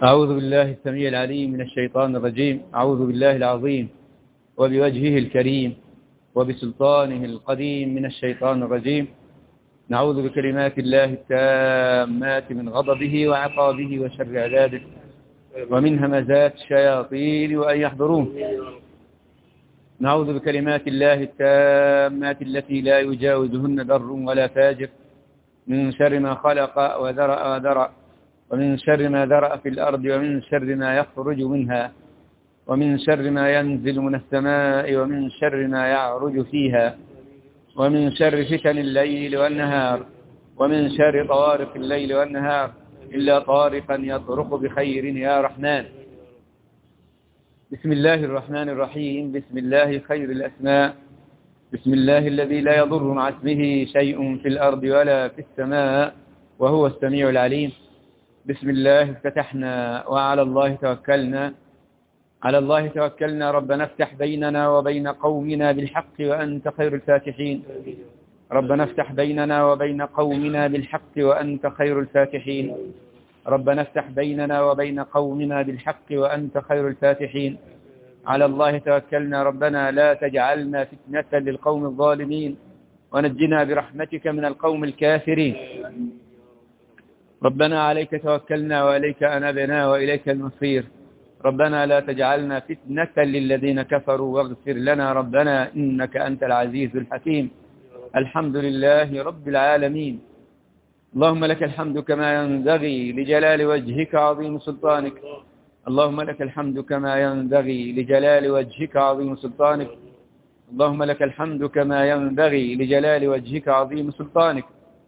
أعوذ بالله السميع العليم من الشيطان الرجيم. أعوذ بالله العظيم وبوجهه الكريم وبسلطانه القديم من الشيطان الرجيم. نعوذ بكلمات الله التامات من غضبه وعقابه وشر عذابه ومن همزات الشياطين وأن يحضرون. نعوذ بكلمات الله التامات التي لا يجاوزهن بر ولا فاجر من شر ما خلق وذرأ ومن شر ما ذرأ في الأرض ومن شر ما يخرج منها ومن شر ما ينزل من السماء ومن شر ما يعرج فيها ومن شر فتن الليل والنهار ومن شر طوارق الليل والنهار إلا طارقا يطرق بخير يا رحمن. بسم الله الرحمن الرحيم. بسم الله خير الأسماء. بسم الله الذي لا يضر مع اسمه شيء في الأرض ولا في السماء وهو السميع العليم. بسم الله افتتحنا وعلى الله توكلنا. على الله توكلنا. ربنا افتح بيننا وبين قومنا بالحق وأنت خير الفاتحين. ربنا افتح بيننا وبين قومنا بالحق وأنت خير الفاتحين. ربنا افتح بيننا وبين قومنا بالحق وأنت خير الفاتحين. على الله توكلنا. ربنا لا تجعلنا فتنة للقوم الظالمين ونجنا برحمتك من القوم الكافرين. ربنا عليك توكلنا وإليك أنبنا وإليك المصير. ربنا لا تجعلنا فتنة للذين كفروا واغفر لنا ربنا إنك أنت العزيز الحكيم. الحمد لله رب العالمين. اللهم لك الحمد كما ينبغي لجلال وجهك عظيم سلطانك. اللهم لك الحمد كما ينبغي لجلال وجهك عظيم سلطانك. اللهم لك الحمد كما ينبغي لجلال وجهك عظيم سلطانك.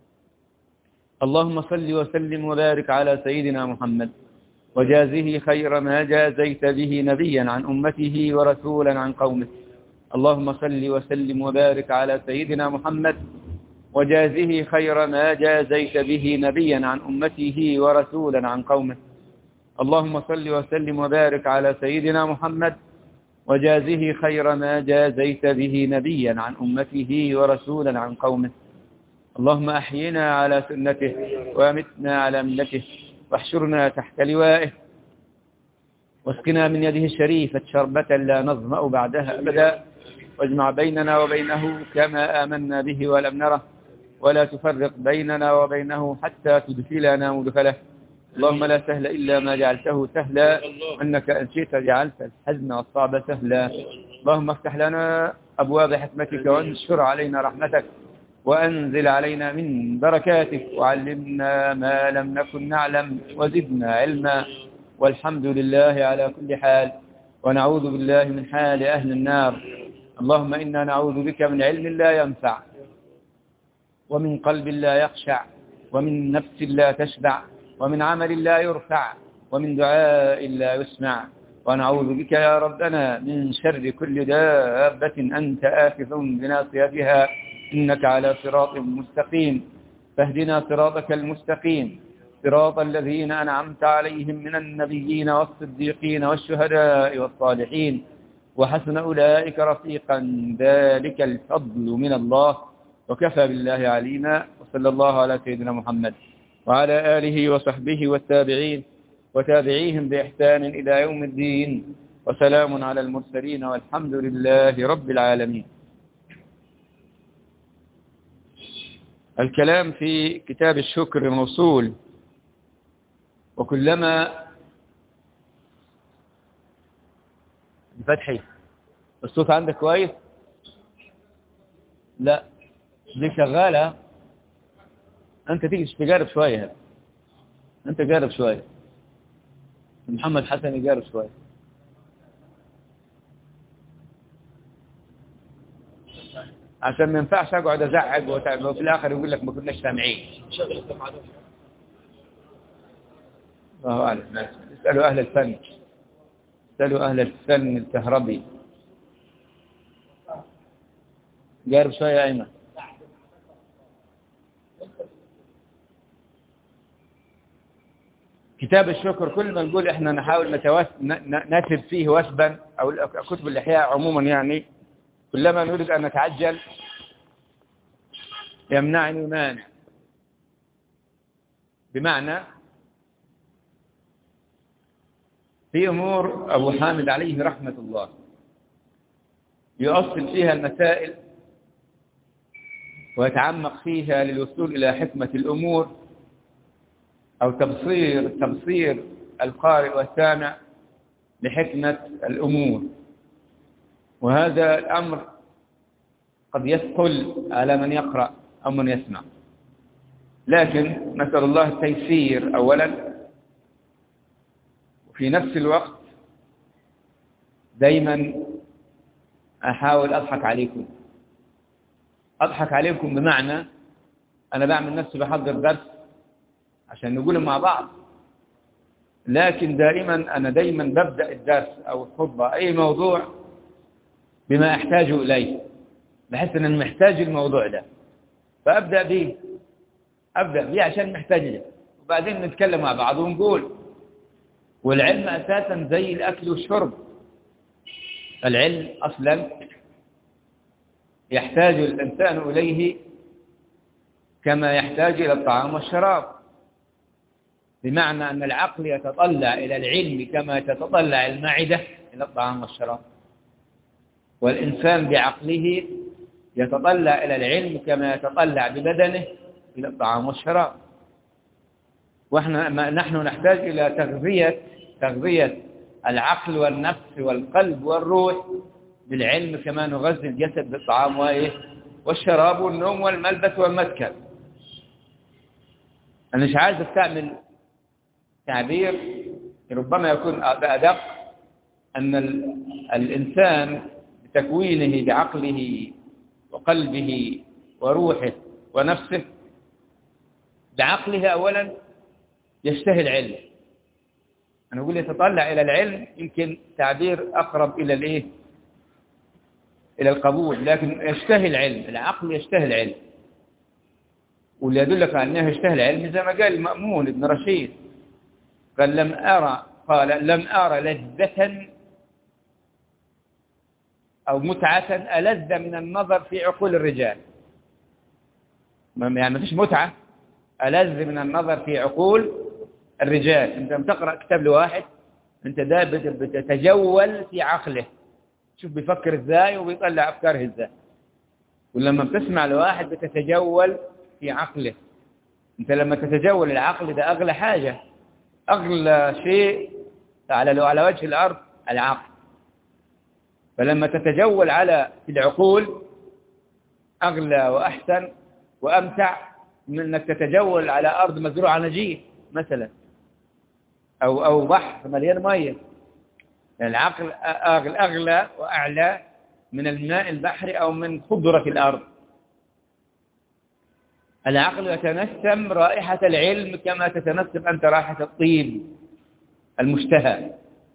اللهم صل وسلم وبارك على سيدنا محمد وجازه خير ما جازيت به نبيا عن أمته ورسولا عن قومه. اللهم صل وسلم وبارك على سيدنا محمد وجازه خير ما جازيت به نبيا عن أمته ورسولا عن قومه. اللهم صل وسلم وبارك على سيدنا محمد وجازه خير ما جازيت به نبيا عن أمته ورسولا عن قومه. اللهم أحينا على سنته وامتنا على ملته واحشرنا تحت لوائه واسقنا من يده الشريفة شربة لا نظمأ بعدها أبدا واجمع بيننا وبينه كما آمنا به ولم نره ولا تفرق بيننا وبينه حتى تدخلنا مدخله. اللهم لا سهل إلا ما جعلته سهلا وإنك إن شئت جعلت الحزن والصعب سهلا. اللهم افتح لنا أبواب حكمتك وانشر علينا رحمتك وأنزل علينا من بركاتك وعلمنا ما لم نكن نعلم وزدنا علما. والحمد لله على كل حال ونعوذ بالله من حال أهل النار. اللهم إنا نعوذ بك من علم لا ينفع ومن قلب لا يخشع ومن نفس لا تشبع ومن عمل لا يرفع ومن دعاء لا يسمع. ونعوذ بك يا ربنا من شر كل دابة أنت آخذ بناصيتها إنك على صراط مستقيم. فاهدنا صراطك المستقيم صراط الذين أنعمت عليهم من النبيين والصديقين والشهداء والصالحين وحسن أولئك رفيقا. ذلك الفضل من الله وكفى بالله عليما. وصلى الله على سيدنا محمد وعلى آله وصحبه والتابعين وتابعيهم بإحسان إلى يوم الدين. وسلام على المرسلين والحمد لله رب العالمين. الكلام في كتاب الشكر موصول. وكلما بفتحي الصوت عندك كويس؟ لا دي شغالة. أنت تيجي تجارب شوية. أنت جارب شوية. محمد حسن يجارب شوية. عشان ما ينفعش أقعد أزعج وفي الآخر يقول لك ما كناش سامعين. الله أعلم. اسألوا أهل الفن. اسألوا أهل الفن الكهربي. جارب شوية يا أيمن. كتاب الشكر كل ما نقول إحنا نحاول نسب فيه وسبا أو كتب الإحياء عموما يعني كلما نريد أن نتعجل يمنعني مانع. بمعنى في أمور أبو حامد عليه رحمة الله يؤصل فيها المسائل ويتعمق فيها للوصول إلى حكمة الأمور أو تبصير القارئ والسامع لحكمة الأمور. وهذا الأمر قد يثقل على من يقرأ أو من يسمع، لكن نسأل الله التيسير أولا، وفي نفس الوقت دايما أحاول أضحك عليكم بمعنى أنا بعمل نفسي بحضر درس عشان نقوله مع بعض، لكن أنا دائما ببدأ الدرس أو الخطبة أي موضوع بما أحتاج إليه، بحس أن أنا محتاج الموضوع ده فأبدأ به عشان محتاج له، وبعدين نتكلم مع بعض ونقول. والعلم أساسا زي الأكل والشرب، العلم أصلا يحتاج الإنسان إليه كما يحتاج إلى الطعام والشراب، بمعنى أن العقل يتطلع إلى العلم كما تتطلع المعدة إلى الطعام والشراب، والإنسان بعقله يتطلع إلى العلم كما يتطلع ببدنه إلى الطعام والشراب. نحن نحتاج إلى تغذية العقل والنفس والقلب والروح بالعلم كما نغذي الجسد بالطعام والشراب والنوم والملبس والمسكن. أنا مش عايز أستعمل تعبير ربما يكون بأدق، أن الإنسان بتكوينه بعقله وقلبه وروحه ونفسه، بعقله أولا يشتهي العلم. أنا أقول يتطلع إلى العلم يمكن تعبير أقرب إلى إلى القبول، لكن يشتهي العلم، العقل يشتهي العلم. واللي يدلك على أنه يشتهي العلم زي ما قال المأمون ابن رشيد، قال لم أرى لذة أو متعة ألذ من النظر في عقول الرجال. يعني ما فيش متعة ألذ من النظر في عقول الرجال. أنت بتقرأ كتاب لواحد، أنت ده بتتجول في عقله، شوف بيفكر إزاي وبيطلع أفكاره إزاي. ولما بتسمع لواحد بتتجول في عقله. أنت لما تتجول العقل ده أغلى حاجة، أغلى شيء على وجه الأرض العقل. فلما تتجول في العقول أغلى وأحسن وأمتع من أنك تتجول على أرض مزروعة نجيل مثلا، أو بحر مليان مية. يعني العقل أغلى وأعلى من الماء البحري أو من خضرة الأرض. العقل يتنسم رائحة العلم كما تتنسم أنت رائحة الطيب المشتهى.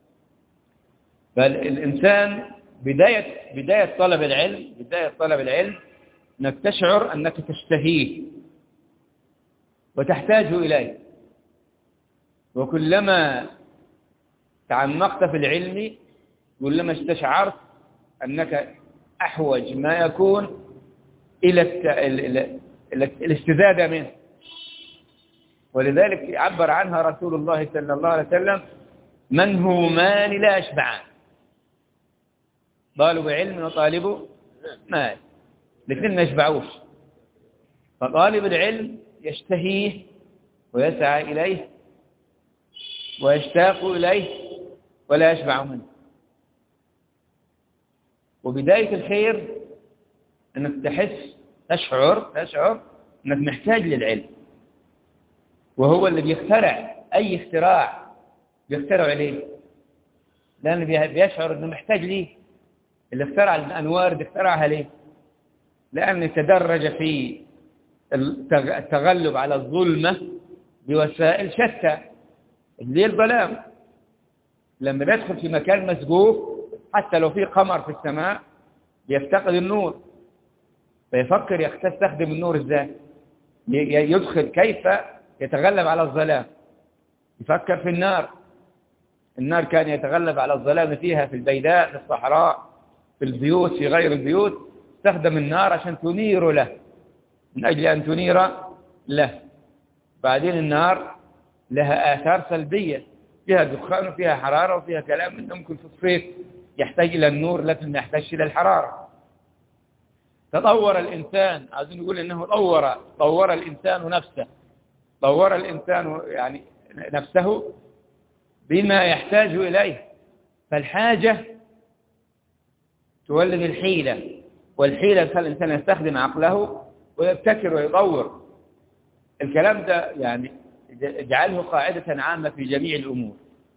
فالإنسان بداية طلب العلم أنك تشعر أنك تشتهيه وتحتاج إليه، وكلما تعمقت في العلم كلما استشعرت أنك أحوج ما يكون إلى الاستزادة منه. ولذلك عبر عنها رسول الله صلى الله عليه وسلم: من هو مال لا يشبعان. طالب علم وطالب مال الاثنين ما يشبعوش. فطالب العلم يشتهيه ويسعى إليه ويشتاق إليه ولا يشبع منه. وبداية الخير أنك تشعر أنك محتاج للعلم، وهو اللي بيخترع أي اختراع بيخترع عليه، لأنه بيشعر أنه محتاج ليه. اللي اخترع الأنوار بيخترعها ليه؟ لأنه تدرج في التغلب على الظلمة بوسائل شتى. الليل ظلام، لما بيدخل في مكان مسقوف حتى لو في قمر في السماء بيفتقد النور، فيفكر يستخدم النور ازاي، يدخل كيف يتغلب على الظلام. يفكر في النار كان يتغلب على الظلام فيها في البيداء، في الصحراء، في البيوت، في غير البيوت. استخدم النار عشان تنير له، من أجل أن تنير له. بعدين النار لها آثار سلبية فيها دخان وفيها حرارة وفيها كلام، إنه ممكن في الصيف يحتاج إلى النور لكن ما يحتاج إلى الحرارة. تطور الإنسان، عايزين نقول إنه طور الإنسان نفسه، طور الإنسان يعني نفسه بما يحتاج إليه. فالحاجة تولد الحيلة، والحيلة تخلي الإنسان يستخدم عقله ويبتكر ويطور. الكلام ده يعني اجعله قاعدة عامة في جميع الأمور.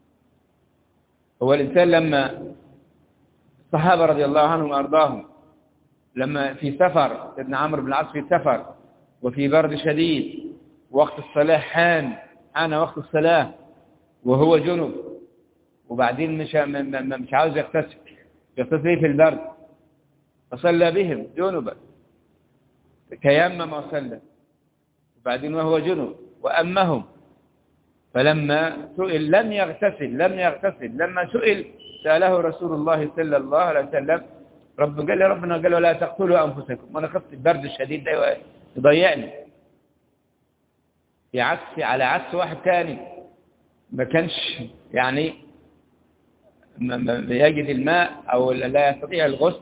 هو الإنسان لما الصحابة رضي الله عنهم وأرضاهم لما في سفر، سيدنا عمرو بن العاص في سفر وفي برد شديد، وقت الصلاة حان وقت الصلاة وهو جنب، وبعدين مش عاوز يغتسل في البرد، فصلى بهم جنبا، تيمم وصلى، وبعدين وهو جنب وأمهم. فلما سئل لم يغتسل، لما سأله رسول الله صلى الله عليه وسلم، ربنا قال له لا تقتلوا أنفسكم، وأنا خفت البرد الشديد ده يضيعني. على عكس واحد ثاني ما كانش يعني يجد الماء أو لا يستطيع الغسل،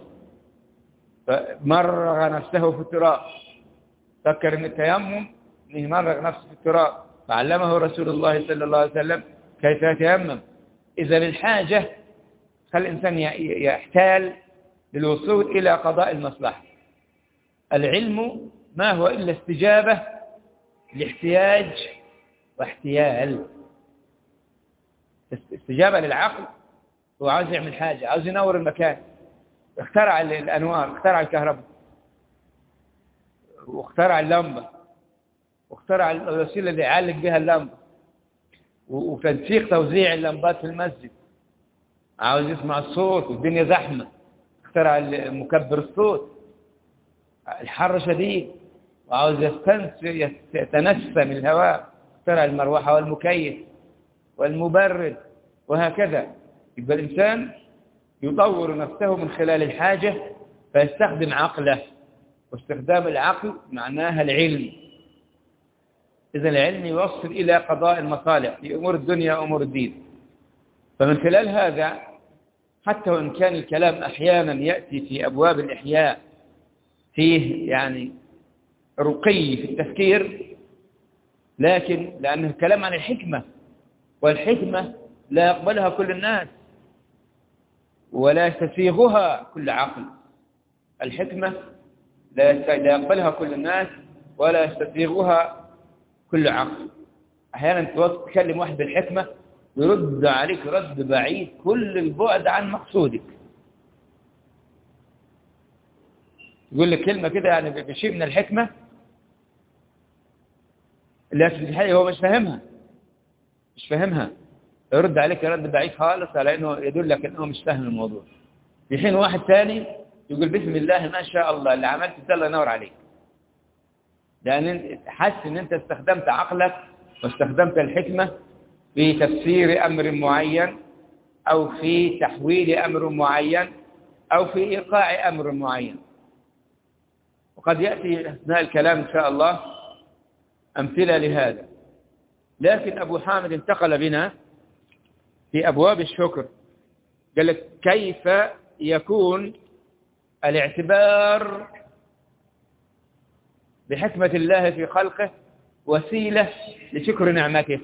فمرغ نفسه في التراب، فكر ان التيمم انه يمرغ نفسه في التراب، فعلمه رسول الله صلى الله عليه وسلم كيف يتيمم. إذا الحاجة خلي الإنسان يحتال للوصول إلى قضاء المصلحة. العلم ما هو إلا استجابة لاحتياج واحتيال. استجابة للعقل، هو عاوز يعمل حاجة، عاوز ينور المكان، اخترع الأنوار، اخترع الكهرباء، واخترع اللمبة، واخترع الوسيلة اللي يعالج بها اللمبة، وتنسيق توزيع اللمبات في المسجد، عاوز يسمع الصوت والدنيا زحمة، اخترع مكبر الصوت، الحر شديد وعاوز يتنسم الهواء، اخترع المروحة والمكيف والمبرد، وهكذا. يبقى الإنسان يطور نفسه من خلال الحاجة، فيستخدم عقله، واستخدام العقل معناها العلم. إذا العلم يوصل إلى قضاء المصالح في أمور الدنيا وأمور الدين. فمن خلال هذا، حتى وإن كان الكلام أحيانا يأتي في أبواب الإحياء فيه يعني رقي في التفكير، لكن لأنه الكلام عن الحكمة، والحكمة لا يقبلها كل الناس ولا يستسيغها كل عقل. الحكمة لا يقبلها كل الناس ولا يستسيغها كل عقل. أحيانا تكلم واحد بالحكمة يرد عليك رد بعيد كل البعد عن مقصودك، يقول لك كلمة كده يعني بشيء من الحكمة، لكن في الحقيقة هو مش فاهمها، يرد عليك رد بعيد خالص على انه يدلك انه مش فاهم الموضوع. في حين واحد ثاني يقول بسم الله ما شاء الله اللي عملت ده الله ينور عليك، لان حاسس ان انت استخدمت عقلك واستخدمت الحكمة في تفسير امر معين، او في تحويل امر معين، او في ايقاع امر معين. وقد يأتي اثناء الكلام ان شاء الله امثلة لهذا. لكن ابو حامد انتقل بنا في أبواب الشكر، قال لك كيف يكون الاعتبار بحكمة الله في خلقه وسيلة لشكر نعمته.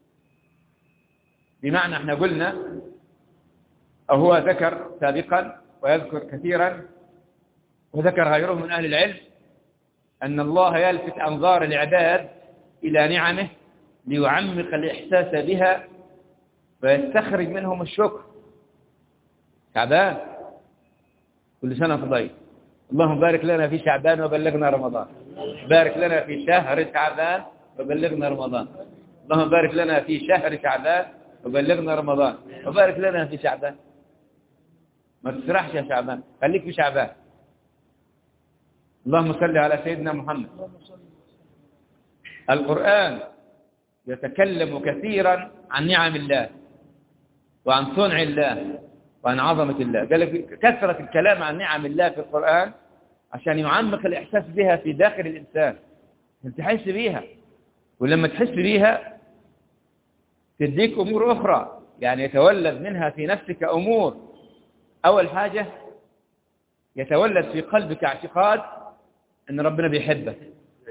بمعنى احنا قلنا، أو هو ذكر سابقا ويذكر كثيرا وذكر غيره من أهل العلم أن الله يلفت أنظار العباد إلى نعمه ليعمق الإحساس بها ويستخرج منهم الشكر. شعبان كل سنة فضيل، اللهم بارك لنا في شعبان وبلغنا رمضان، بارك لنا في شهر شعبان وبلغنا رمضان، اللهم بارك لنا في شهر شعبان وبلغنا رمضان، وبارك لنا في شعبان. ما تسرحش يا شعبان، خليك في شعبان. اللهم صل على سيدنا محمد. القرآن يتكلم كثيرا عن نعم الله وعن صنع الله وعن عظمة الله. قال لك كثرة الكلام عن نعم الله في القرآن عشان يعمق الإحساس بها في داخل الإنسان، تحس بيها، ولما تحس بيها تديك أمور أخرى، يعني يتولد منها في نفسك أمور. أول حاجة يتولد في قلبك اعتقاد أن ربنا بيحبك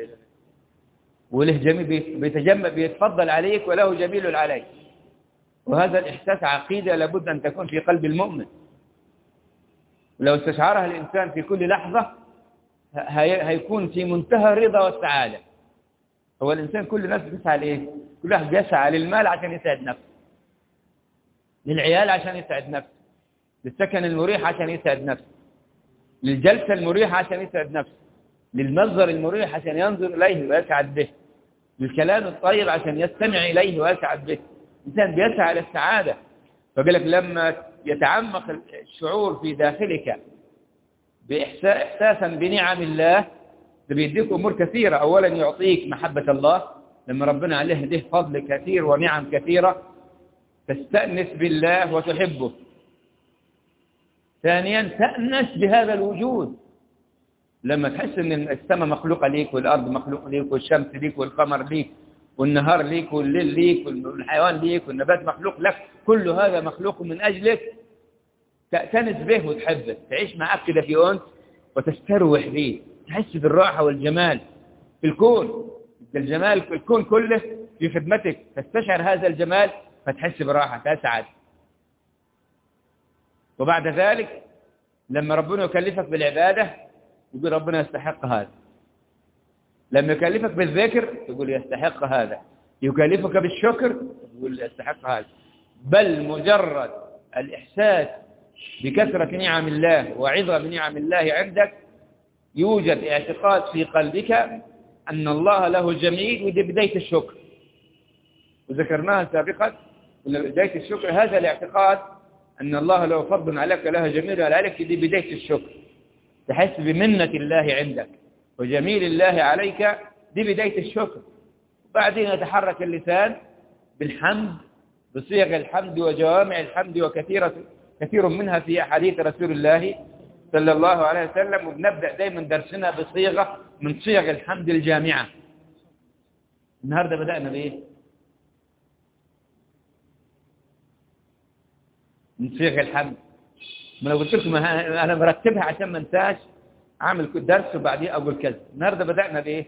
وله جميل، بيتفضل عليك وله جميل عليك. وهذا الإحساس عقيدة لابد أن تكون في قلب المؤمن، ولو استشعرها الإنسان في كل لحظة هيكون في منتهى الرضا والسعادة. هو الإنسان كل الناس بيسعى لإيه؟ كل واحد بيسعى للمال عشان يسعد نفسه، للعيال عشان يسعد نفسه، للسكن المريح عشان يسعد نفسه، للجلسة المريحة عشان يسعد نفسه، للمنظر المريح عشان ينظر إليه ويسعد به، للكلام الطيب عشان يستمع إليه ويسعد به. الإنسان بيسعى للسعادة. فقال لك لما يتعمق الشعور في داخلك إحساسا بنعم الله، بيديك أمور كثيرة. أولا يعطيك محبة الله، لما ربنا عليه ده فضل كثير ونعم كثيرة تستأنس بالله وتحبه. ثانيا تأنس بهذا الوجود، لما تحس أن السماء مخلوقة ليك والأرض مخلوقة ليك والشمس ليك والقمر ليك والنهار ليك والليل ليك والحيوان ليك والنبات مخلوق لك، كل هذا مخلوق من أجلك، تأتنس به وتحبه، تعيش معك كده في أنس وتستروح به، تحس بالراحة والجمال في الكون. الجمال في الكون كله في خدمتك، تستشعر هذا الجمال فتحس براحة، تسعد. وبعد ذلك لما ربنا يكلفك بالعبادة يقول ربنا يستحق هذا، لما يكلفك بالذكر يقول يستحق هذا، يكلفك بالشكر يقول يستحق هذا. بل مجرد الإحساس بكثرة نعم الله وعظم نعم الله عندك يوجد اعتقاد في قلبك أن الله له جميل، ودي بداية الشكر، وذكرناها سابقا. بداية الشكر هذا الاعتقاد أن الله له فضل عليك له جميل عليك، دي بداية الشكر، تحس بمنة الله عندك وجميل الله عليك، دي بداية الشكر. وبعدين يتحرك اللسان بالحمد، بصيغ الحمد وجوامع الحمد، كثير منها في أحاديث رسول الله صلى الله عليه وسلم. وبنبدأ دائما درسنا بصيغة من صيغ الحمد الجامعة. النهاردة بدأنا بإيه؟ من صيغ الحمد. ما لو قلت لكم أنا مرتبها عشان ما انساش، عامل كل درس وبعدين أقول كذا. النهاردة بدأنا بإيه؟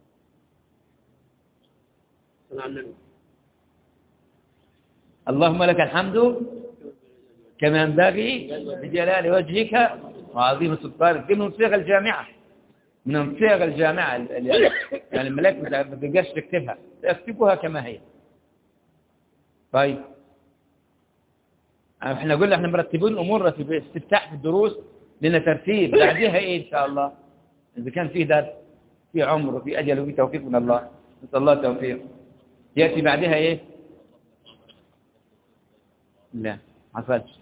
اللهم لك الحمد كما ينبغي بجلال وجهك وعظيم سلطانك. دي من صيغ الجامعة، من صيغ الجامعة. يعني الملائكة ما تقدرش تكتبها، تكتبوها كما هي. طيب احنا قلنا احنا مرتبين امورنا في استفتاح في الدروس، لنا ترتيب. بعدها ايه ان شاء الله؟ اذا كان في درس في عمر وفي اجل وفي توفيق من الله، نسال الله التوفيق، ياتي بعدها ايه؟ لا حصلش.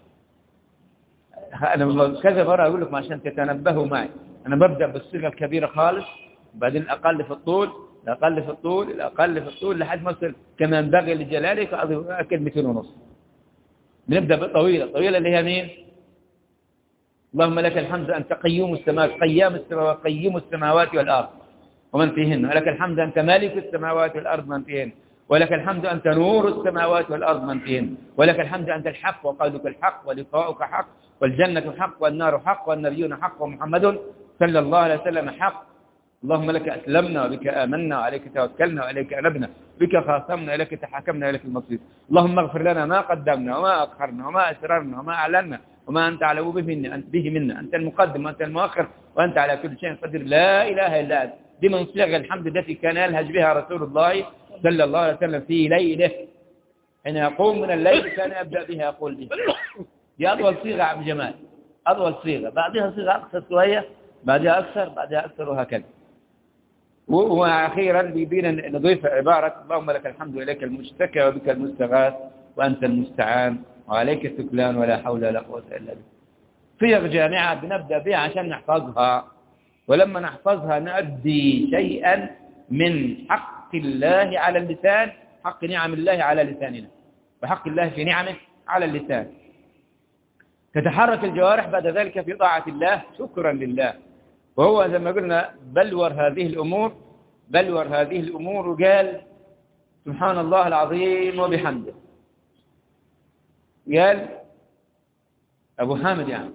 انا كذا مره اقول لكم عشان تتنبهوا معي. انا ببدا بالصيغه الكبيره خالص، وبعدين الاقل في الطول، الاقل في الطول، الاقل في الطول، لحد ما اصل كما ينبغي لجلالك كلمتين ونص. بنبدا بالطويله، الطويله اللي هي مين؟ اللهم لك الحمد انت قيوم السماوات، قيوم السماوات والارض ومن فيهن، ولك الحمد انت مالك السماوات والارض من فيهن، ولك الحمد أنت نور السماوات والأرض من فيهن، ولك الحمد أنت الحق وقولك الحق ولقاؤك حق والجنة حق والنار حق والنبيون حق ومحمد صلى الله عليه وسلم حق. اللهم لك أسلمنا وبك آمنا وعليك توكلنا وعليك أنبنا بك خاصمنا إليك تحاكمنا إليك المصير. اللهم اغفر لنا ما قدمنا وما أخرنا وما أسررنا وما أعلنا وما أنت على به منا، أنت المقدم وأنت المؤخر وأنت على كل شيء قدير، لا إله إلا أنت. دي من صيغ الحمد التي كان يلهج بها رسول الله صلى الله عليه وسلم في ليله، حين يقوم من الليل كان يبدأ بها يقول بها. دي أطول صيغة عم جمال، أطول صيغة، بعدها صيغة أقصر شوية، بعدها أكثر، بعدها أكثر، وهكذا. وأخيرا بيبينا نضيف عبارة اللهم لك الحمد وإليك المشتكى وبك المستغاث وأنت المستعان وعليك التكلان ولا حول ولا قوة إلا بك. صيغ جامعة بنبدأ بها عشان نحفظها، ولما نحفظها نؤدي شيئا من حق الله على اللسان، حق نعم الله على لساننا، وحق الله في نعمه على اللسان. تتحرك الجوارح بعد ذلك في طاعة الله شكرا لله. وهو زي ما قلنا بلور هذه الأمور، وقال سبحان الله العظيم وبحمده قال أبو حامد يعني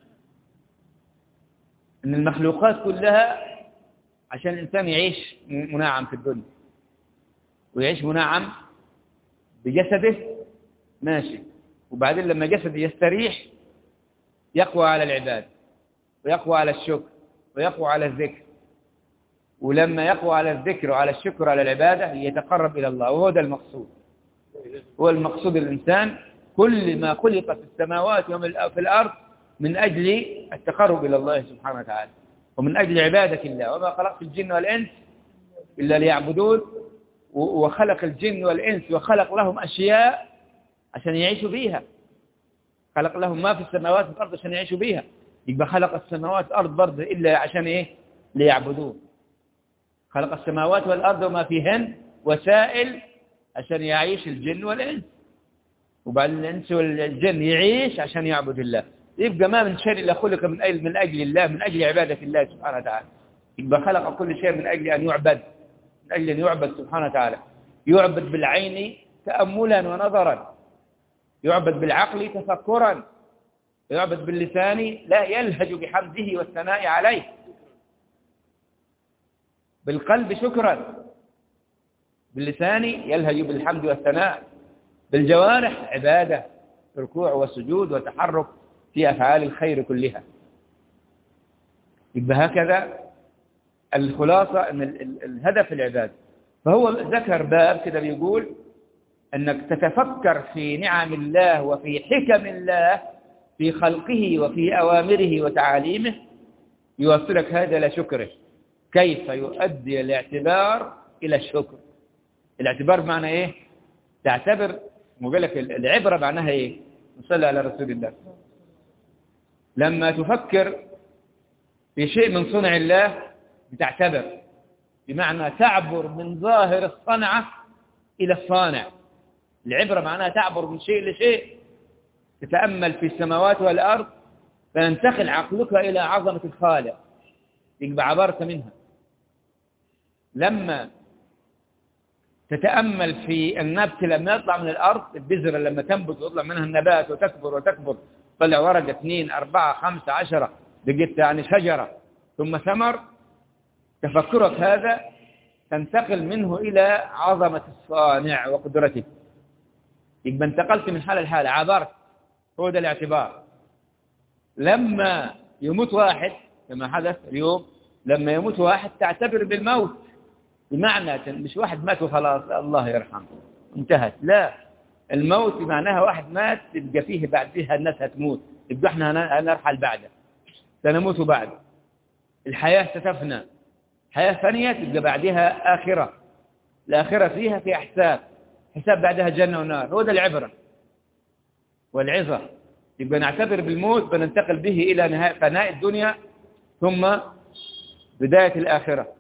إن المخلوقات كلها عشان الإنسان يعيش منعم في الدنيا ويعيش منعم بجسده ماشي، وبعدين لما جسده يستريح يقوى على العبادة ويقوى على الشكر ويقوى على الذكر، ولما يقوى على الذكر وعلى الشكر وعلى العبادة يتقرب إلى الله، وهو ده المقصود. هو المقصود الإنسان كل ما خلق في السماوات وفي الأرض من أجل التقرب إلى الله سبحانه وتعالى ومن أجل عبادة الله. وما خلقت الجن والإنس إلا ليعبدون، وخلق الجن والإنس وخلق لهم أشياء عشان يعيشوا بيها، خلق لهم ما في السماوات والأرض عشان يعيشوا بيها. يبقى خلق السماوات والأرض برضه إلا عشان إيه؟ ليعبدون. خلق السماوات والأرض وما فيهن وسائل عشان يعيش الجن والإنس، وبعد الإنس والجن يعيش عشان يعبد الله. يبقى ما من شيء إلا خلق من أجل الله، من أجل عبادة الله سبحانه وتعالى. يبقى خلق كل شيء من أجل أن يعبد، من أجل أن يعبد سبحانه وتعالى. يعبد بالعين تأملا ونظرا، يعبد بالعقل تفكرا، يعبد باللسان لا يلهج بحمده والثناء عليه، بالقلب شكرا، باللسان يلهج بالحمد والثناء، بالجوارح عبادة، ركوع وسجود وتحرك في أفعال الخير كلها. يبقى هكذا الخلاصة أن الهدف العبادة. فهو ذكر باب كده بيقول أنك تتفكر في نعم الله وفي حكم الله في خلقه وفي أوامره وتعاليمه، يوصلك هذا إلى شكره. كيف يؤدي الاعتبار إلى الشكر؟ الاعتبار معنى إيه؟ تعتبر، مقول لك العبرة معناها إيه؟ نصلي على رسول الله. لما تفكر في شيء من صنع الله بتعتبر، بمعنى تعبر من ظاهر الصنعة إلى الصانع. العبرة معناها تعبر من شيء لشيء، تتأمل في السماوات والأرض فينتقل عقلك إلى عظمة الخالق، يبقى عبرت منها. لما تتأمل في النبت لما يطلع من الأرض، البذرة لما تنبت ويطلع منها النبات وتكبر وتكبر، طلع ورقة 2 4 5 10 بقيت يعني شجرة ثم ثمر، تفكرك هذا تنتقل منه إلى عظمة الصانع وقدرته، يبقى انتقلت من حالة لحالة، عبرت. هو ده الاعتبار. لما يموت واحد كما حدث اليوم، لما يموت واحد تعتبر بالموت، بمعنى مش واحد مات وخلاص الله يرحمه انتهت، لا، الموت بمعناها واحد مات تبقى فيه بعدها الناس هتموت، يبقى احنا هنرحل بعده، سنموت بعد. الحياة ستفنى، حياة ثانية تبقى بعدها آخرة، الآخرة فيها في حساب بعدها جنة ونار. هو ده العبرة والعظة. يبقى نعتبر بالموت بننتقل به إلى نهاية فناء الدنيا ثم بداية الآخرة،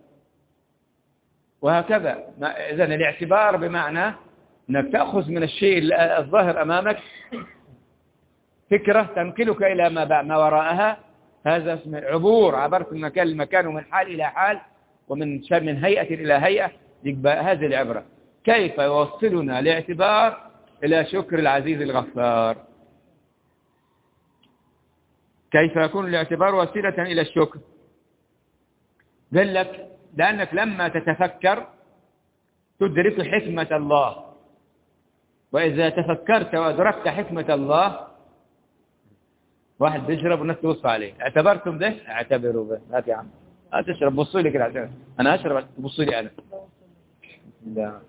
وهكذا. إذن الاعتبار بمعنى أنك تأخذ من الشيء الظاهر أمامك فكرة تنقلك إلى ما وراءها، هذا اسمه عبور، عبرت من مكان لمكان ومن حال إلى حال ومن هيئة إلى هيئة. يبقى هذه العبرة. كيف يوصلنا الاعتبار إلى شكر العزيز الغفار؟ كيف يكون الاعتبار وسيلة إلى الشكر؟ قال لك لأنك لما تتفكر تدرك حكمة الله، وإذا تفكرت وأدركت حكمة الله، واحد بيشرب والناس تبص عليه، اعتبرتم ده؟ اعتبروا به. هات يا عم، هات اشرب، بصوا لي كده، أنا أشرب بصوا لي أنا. لا.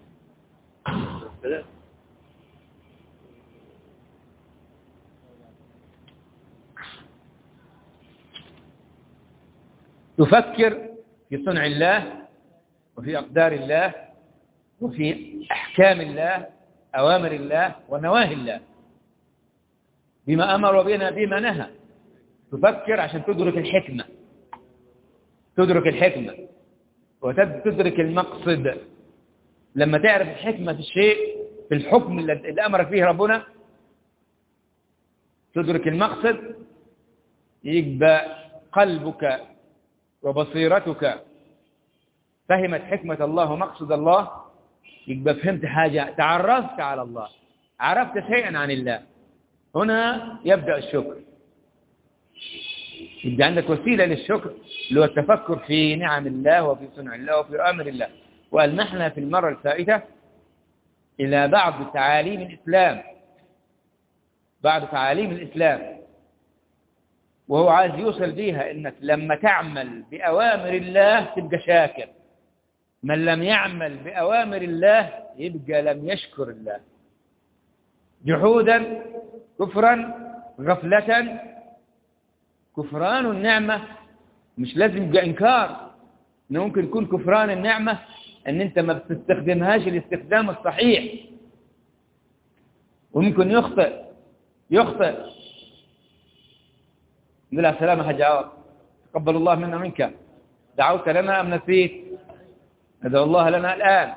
تفكر في صنع الله وفي أقدار الله وفي أحكام الله، أوامر الله ونواهي الله، بما أمر وبنا بما نهى. تفكر عشان تدرك الحكمة، تدرك الحكمة وتدرك المقصد. لما تعرف الحكمة في الشيء، في الحكم اللي أمرك فيه ربنا، تدرك المقصد، يبقى قلبك وبصيرتك فهمت حكمة الله ومقصد الله، يبقى فهمت حاجة، تعرفت على الله، عرفت شيئا عن الله. هنا يبدأ الشكر. يبقى عندك وسيلة للشكر اللي هو التفكر في نعم الله وفي صنع الله وفي أمر الله. وألمحنا في المرة الفائتة إلى بعض تعاليم الإسلام، بعض تعاليم الإسلام، وهو عايز يوصل بيها إنك لما تعمل بأوامر الله تبقى شاكر، من لم يعمل بأوامر الله يبقى لم يشكر الله، جحودا، كفرا، غفلة. كفران النعمة مش لازم يبقى إنكار، إنه ممكن يكون كفران النعمة إن أنت ما بتستخدمهاش الاستخدام الصحيح، وممكن يخطئ. نقول على السلامة حاج عوض، تقبل الله منا منك، دعوت لنا أم نسيت؟ ندعو الله لنا الآن.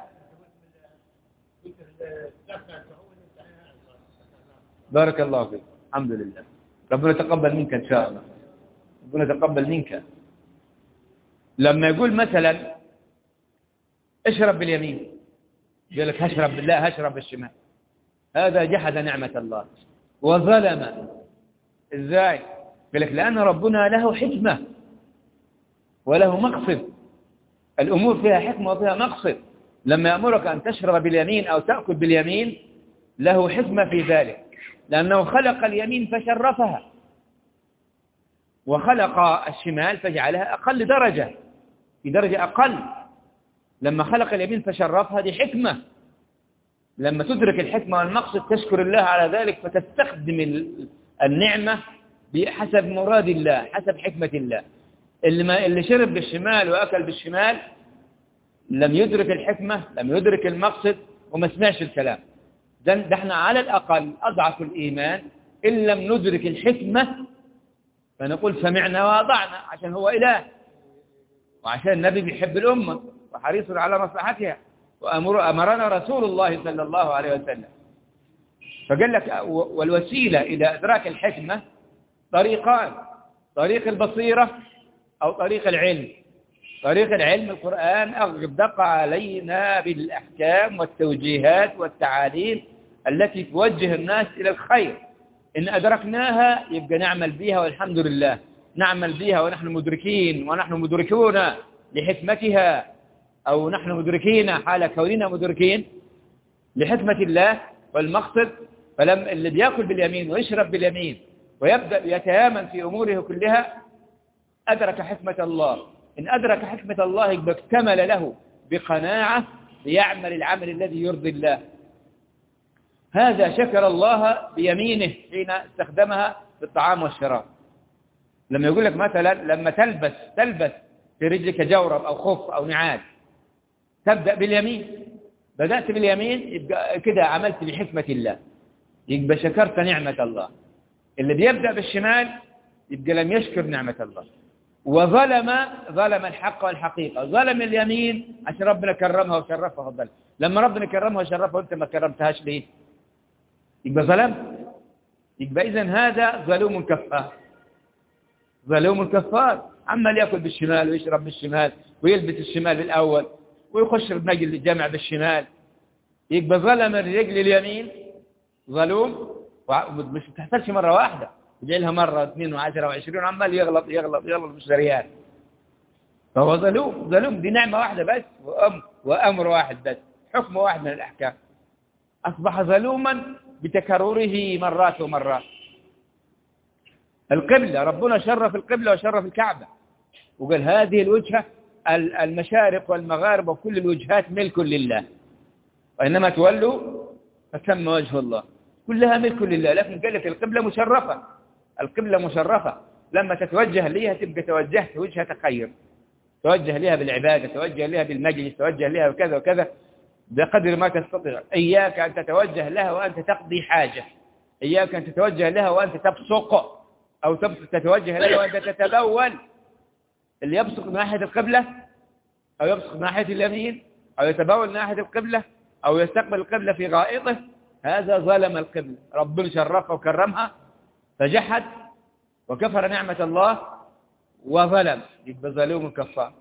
بارك الله فيك، الحمد لله، ربنا يتقبل منك إن شاء الله، ربنا يتقبل منك. لما يقول مثلا اشرب باليمين، يقول لك هشرب بالله، هشرب بالشمال، هذا جحد نعمة الله وظلم. ازاي؟ يقول لك لأن ربنا له حكمة وله مقصد، الأمور فيها حكمة وفيها مقصد. لما يأمرك أن تشرب باليمين أو تأكل باليمين له حكمة في ذلك، لأنه خلق اليمين فشرفها، وخلق الشمال فجعلها أقل درجة، في درجة أقل. لما خلق اليمين فشرفها دي حكمة، لما تدرك الحكمة والمقصد تشكر الله على ذلك، فتستخدم النعمة بحسب مراد الله، حسب حكمة الله. اللي شرب بالشمال وأكل بالشمال لم يدرك الحكمة، لم يدرك المقصد، وما سمعش الكلام. ده احنا على الأقل أضعف الإيمان إن لم ندرك الحكمة فنقول سمعنا وأطعنا، عشان هو إله، وعشان النبي بيحب الأمة وحريص على مصلحتها، وأمرنا رسول الله صلى الله عليه وسلم. فقال لك والوسيلة إلى إدراك الحكمة طريقان، طريق البصيرة أو طريق العلم. طريق العلم القرآن أغدق علينا بالأحكام والتوجيهات والتعاليم التي توجه الناس إلى الخير، إن أدركناها يبقى نعمل بها والحمد لله، نعمل بها ونحن مدركين ونحن مدركون لحكمتها، أو نحن مدركين حال كوننا مدركين لحكمة الله والمقصد. اللي بيأكل باليمين ويشرب باليمين ويبدأ يتيامن في أموره كلها أدرك حكمة الله. إن أدرك حكمة الله يبقى اكتمل له بقناعة ليعمل العمل الذي يرضي الله. هذا شكر الله بيمينه حين استخدمها في الطعام والشراب. لما يقول لك مثلا لما تلبس في رجلك جورب أو خف أو نعال، تبدأ باليمين، بدأت باليمين يبقى كده عملت بحكمة الله، يبقى شكرت نعمة الله. اللي بيبدأ بالشمال يبقى لم يشكر نعمة الله، وظلم الحق والحقيقة، ظلم اليمين عشان ربنا كرمها وشرفها وفضلها. لما ربنا كرمها وشرفها وانت ما كرمتهاش ليه؟ يبقى ظلمت. يبقى إذن هذا ظلوم كفار، ظلوم كفار، عمال يأكل بالشمال ويشرب بالشمال ويلبس الشمال الأول ويخش المجل الجامع بالشمال، يبقى ظلم الرجل اليمين، ظلوم. مش بتحصلش مرة واحدة، يجي لها مرة 2 و10 و20 عمال يغلط بالشريات، فهو ظلوم. دي نعمة واحدة بس وأمر واحد بس، حكم واحد من الأحكام، أصبح ظلوما بتكرره مرات ومرات. القبلة، ربنا شرف القبلة وشرف الكعبة، وقال هذه الوجهة المشارق والمغارب وكل الوجهات ملك لله، وإنما تولوا فثم وجه الله، كلها ملك لله. لكن قال لك القبلة مشرفة، القبلة مشرفة، لما تتوجه ليها تبقى توجهت وجهة خير، توجه لها بالعبادة، توجه لها بالمجلس، توجه لها وكذا وكذا بقدر ما تستطيع. إياك أن تتوجه لها وأنت تقضي حاجة، إياك أن تتوجه لها وأنت تبصق، أو تتوجه لها وأنت تتبول. اللي يبصق ناحية القبلة أو يبصق ناحية اليمين أو يتبول ناحية القبلة أو يستقبل القبلة في غائطه، هذا ظلم القبلة. ربنا شرفها وكرمها فجحد وكفر نعمة الله وظلم، يبقى ظلوم كفار.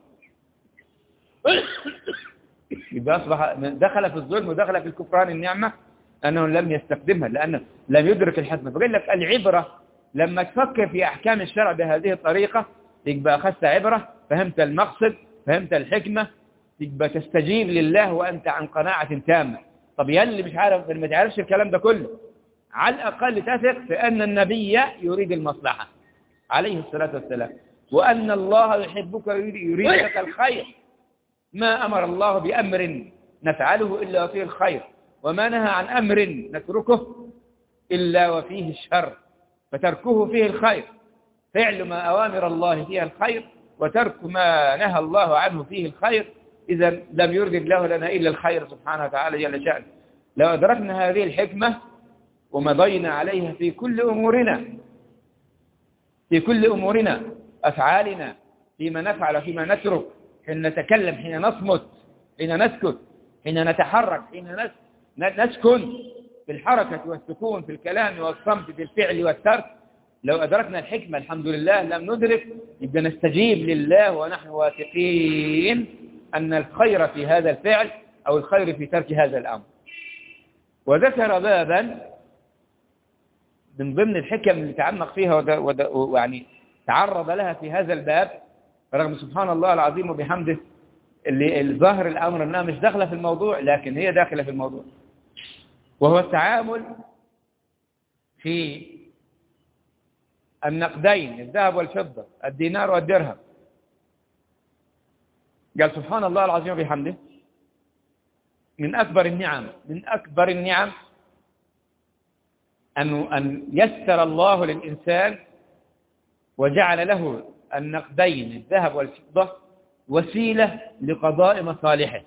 يبقى أصبح دخل في الظلم ودخل في الكفران النعمة أنه لم يستخدمها لأنه لم يدرك الحكمة. فقال لك العبرة لما تفكر في أحكام الشرع بهذه الطريقة تبقى أخذت عبرة، فهمت المقصد، فهمت الحكمة، تبقى تستجيب لله وأنت عن قناعة تامة. طب يلي مش عارف، ما تعرفش الكلام ده كله، على الأقل تثق في أن النبي يريد المصلحة عليه الصلاة والسلام، وأن الله يحبك يريد لك الخير. ما أمر الله بأمر نفعله إلا وفيه الخير، وما نهى عن أمر نتركه إلا وفيه الشر، فتركه فيه الخير. فعل ما أوامر الله فيها الخير، وترك ما نهى الله عنه فيه الخير. إذا لم يرد الله لنا إلا الخير سبحانه وتعالى جل شأنه. لو أدركنا هذه الحكمة ومضينا عليها في كل أمورنا، في كل أمورنا، أفعالنا، فيما نفعل وفيما نترك، حين نتكلم، حين نصمت، حين نسكت، حين نتحرك، حين نسكن، في الحركة والسكون، في الكلام والصمت، في الفعل والترك. لو أدركنا الحكمة الحمد لله. لم ندرك يبقى نستجيب لله ونحن واثقين أن الخير في هذا الفعل أو الخير في ترك هذا الأمر. وذكر بابا من ضمن الحكم اللي تعمق فيها ويعني تعرض لها في هذا الباب، رغم سبحان الله العظيم وبحمده اللي الظاهر الأمر أنها مش داخلة في الموضوع، لكن هي داخلة في الموضوع، وهو التعامل في النقدين، الذهب والفضة، الدينار والدرهم. قال سبحان الله العظيم وبحمده من أكبر النعم أن يسر الله للإنسان وجعل له النقدين الذهب والفضة وسيلة لقضاء مصالحه.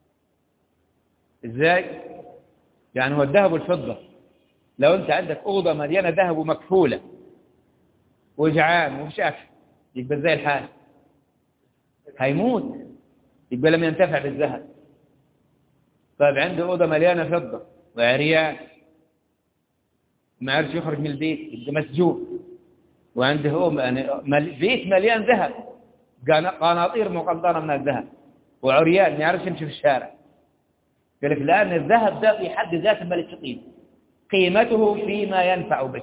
إزاي؟ يعني هو الذهب والفضة، لو أنت عندك أوضة مليانة ذهب ومكفولة وجعان ومش أكل، يبقى زي الحال هيموت، يبقى لم ينتفع بالذهب. طيب عنده أوضة مليانة فضة وعريان ما عرفش يخرج من البيت، يبقى مسجون. وعنده بيت مليان ذهب، قناطير مقنطرة من الذهب، وعريان ما يعرفش يمشي في الشارع. قال لك لأن الذهب ده في حد ذاته ملك قيمته فيما ينفع به.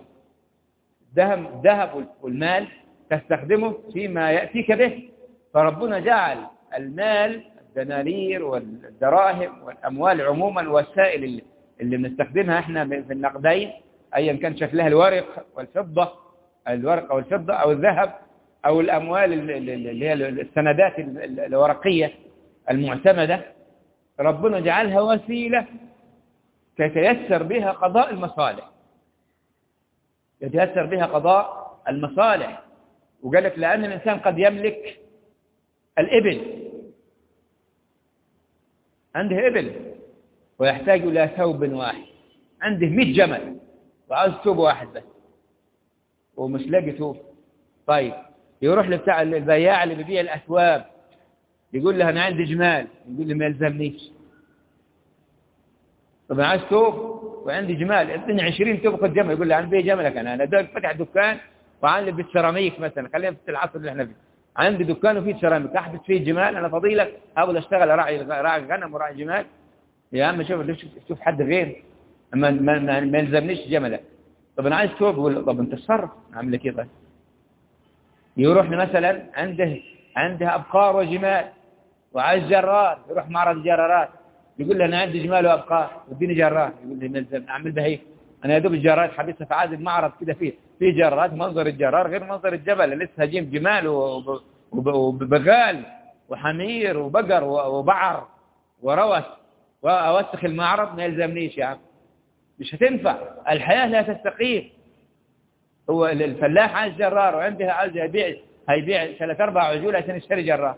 الذهب والمال تستخدمه فيما يأتيك به. فربنا جعل المال، الدنانير والدراهم والأموال عموما، والسائل اللي بنستخدمها احنا في النقدين، أيا كان شكلها، الورق أو الفضة أو الذهب أو الأموال اللي هي السندات الورقية المعتمدة، ربنا جعلها وسيلة يتيسر بها قضاء المصالح. وقال لك لأن الإنسان قد يملك الإبل، عنده إبل ويحتاج إلى ثوب واحد، عنده 100 جمل وعاوز ثوب واحد بس ومش لاقي ثوب. طيب يروح لبتاع البياع اللي بيبيع الأثواب، يقول له أنا عندي جمال، يقول له ما يلزمنيش. طب أنا عايز ثوب وعندي جمال، اديني 20 ثوب قد جمل، يقول له أنا بيع جملك، أنا فتح دكان وعامل بالسيراميك مثلا، خلينا في العصر اللي احنا فيه، عندي دكان وفيه سيراميك احبس فيه جمال، انا فضيلك اقول اشتغل راعي غنم وراعي جمال. يا عم شوف حد غير، ما يلزمنيش جملك. طب انا عايز ثوب، يقول طب انت تصرف، اعمل لك ايه طيب؟ يروح مثلا عنده ابقار وجمال وعايز جرار، يروح معرض الجرارات، يقول له انا عندي جمال وابقار وديني جرار، يقول لي ملزم، اعمل بها ايه؟ انا يا دوب الجرارات حبيتها في عادي معرض كده فيه جرارات، منظر الجرار غير منظر الجبل، لسه هجيب جمال وبغال وحمير وبقر وبعر وروث واوسخ المعرض، ما يلزمنيش يا عم، مش هتنفع الحياة، لا تستقيم. هو الفلاح عايز جرار وعنده عايز هيبيع 3-4 عجول عشان يشتري جرار،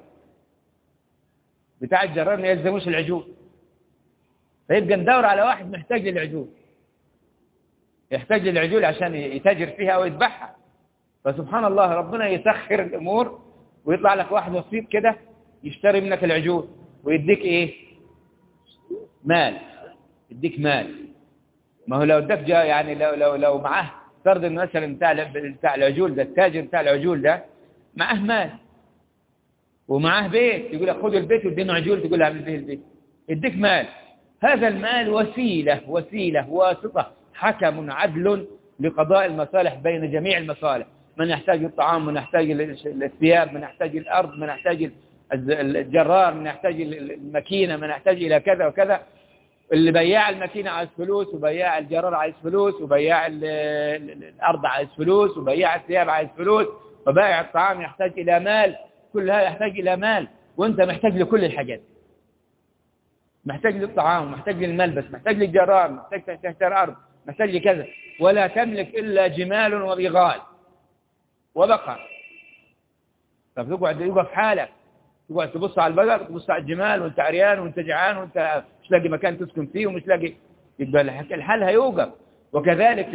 بتاع الجرار ما يلزموش العجول، فيبقى ندور على واحد محتاج للعجول، يحتاج للعجول عشان يتاجر فيها أو يذبحها. فسبحان الله ربنا يسخر الأمور ويطلع لك واحد وسيط كده يشتري منك العجول ويديك إيه؟ مال، يديك مال. ما هو لو اداك يعني لو معاه فرض مثلا بتاع العجول ده، التاجر بتاع العجول ده معاه مال ومعاه بيت، يقول لك خذ البيت وادينه عجول، تقول له اعمل به البيت، يديك مال. هذا المال وسيلة واسطة، حكم عدل لقضاء المصالح بين جميع المصالح، من يحتاج الطعام، من يحتاج الثياب، من يحتاج الأرض، من يحتاج الجرار، من يحتاج الماكينة، من يحتاج إلى كذا وكذا. اللي بياع الماكينة عايز فلوس، وبياع الجرار عايز فلوس، وبياع الأرض عايز فلوس، وبياع الثياب عايز فلوس، وبائع الطعام يحتاج إلى مال. كل هذا يحتاج إلى مال، وأنت محتاج لكل الحاجات. محتاج للطعام، محتاج للملبس، محتاج للجرار، محتاج تشتري أرض، محتاج لكذا. ولا تملك إلا جمال وبغال وبقر. طب تقعد يبقى في حالك، تقعد تبص على البقر، تبص على الجمال، وانت عريان وانت جعان وانت مش لاقي مكان تسكن فيه ومش لاقي، يبقى الحال هيوقف. وكذلك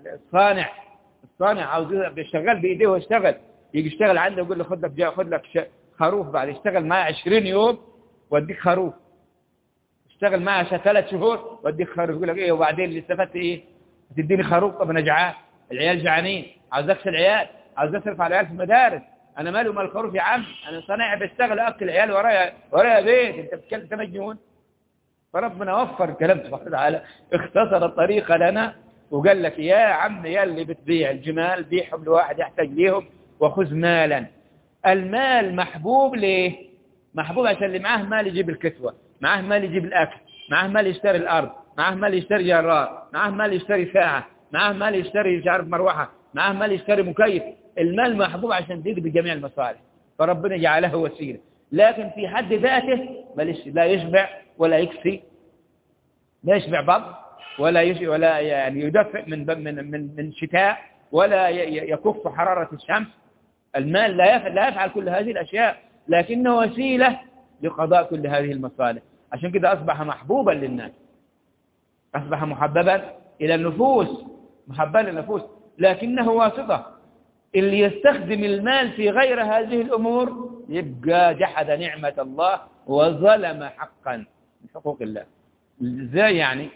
الصانع عاوز بيشتغل بايديه ويشتغل، يجي يشتغل عنده يقول له خد لك خروف، بعد يشتغل معاه 20 يوم واديك خروف، اشتغل معاه 3 شهور واديك خروف. يقول لك ايه وبعدين اللي استفدت ايه؟ تديني خروف؟ طب انا جعان، العيال جعانين، عاوز اكسل العيال، عاوز اصرف على العيال في المدارس، انا مالي ومال الخروف يا عم؟ انا صنايعي بشتغل اكل العيال، ورايا بيت، انت بتتكلم، انت مجنون. فربنا وفر الكلام سبحانه وتعالى، اختصر الطريق لنا وقال لك يا عم يا اللي بتبيع الجمال بيعهم لواحد يحتاج ليهم وخذ مالا. المال محبوب ليه؟ محبوب عشان اللي معاه مال يجيب الكسوة، معاه مال يجيب الأكل، معاه مال يشتري الأرض، معاه مال يشتري جرار، معاه مال يشتري ساعة، معاه مال يشتري مش عارف مروحة، معاه مال يشتري مكيف. المال محبوب عشان تقضي بجميع المصالح، فربنا جعله وسيلة. لكن في حد ذاته لا يشبع ولا يكفي، لا يشبع بطن ولا يعني يدفع من شتاء، ولا يكف حرارة الشمس. المال لا يفعل كل هذه الأشياء، لكنه وسيلة لقضاء كل هذه المصالح. عشان كده أصبح محبوبا للناس، أصبح محببا إلى النفوس، محبا للنفوس، لكنه واسطة. اللي يستخدم المال في غير هذه الأمور يبقى جحد نعمة الله وظلم حقا من حقوق الله. ازاي يعني؟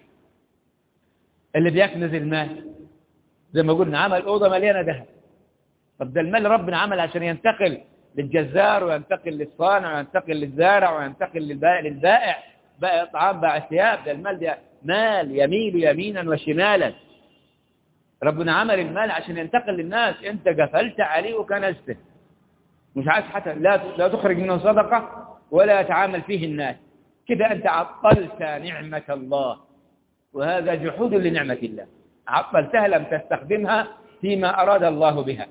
اللي بيكنز المال زي ما قلنا عمل أوضة مليانة ذهب، طب ده المال ربنا عمل عشان ينتقل للجزار، وينتقل للصانع، وينتقل للزارع، وينتقل للبائع، بائع طعام، بائع ثياب. ده المال ده مال يميل يمينا وشمالا. ربنا عمل المال عشان ينتقل للناس، انت قفلت عليه وكنزته، مش عايز حتى لا تخرج منه صدقة ولا يتعامل فيه الناس. كده انت عطلت نعمة الله، وهذا جحود لنعمة الله. عطلتها، لم تستخدمها فيما أراد الله بها.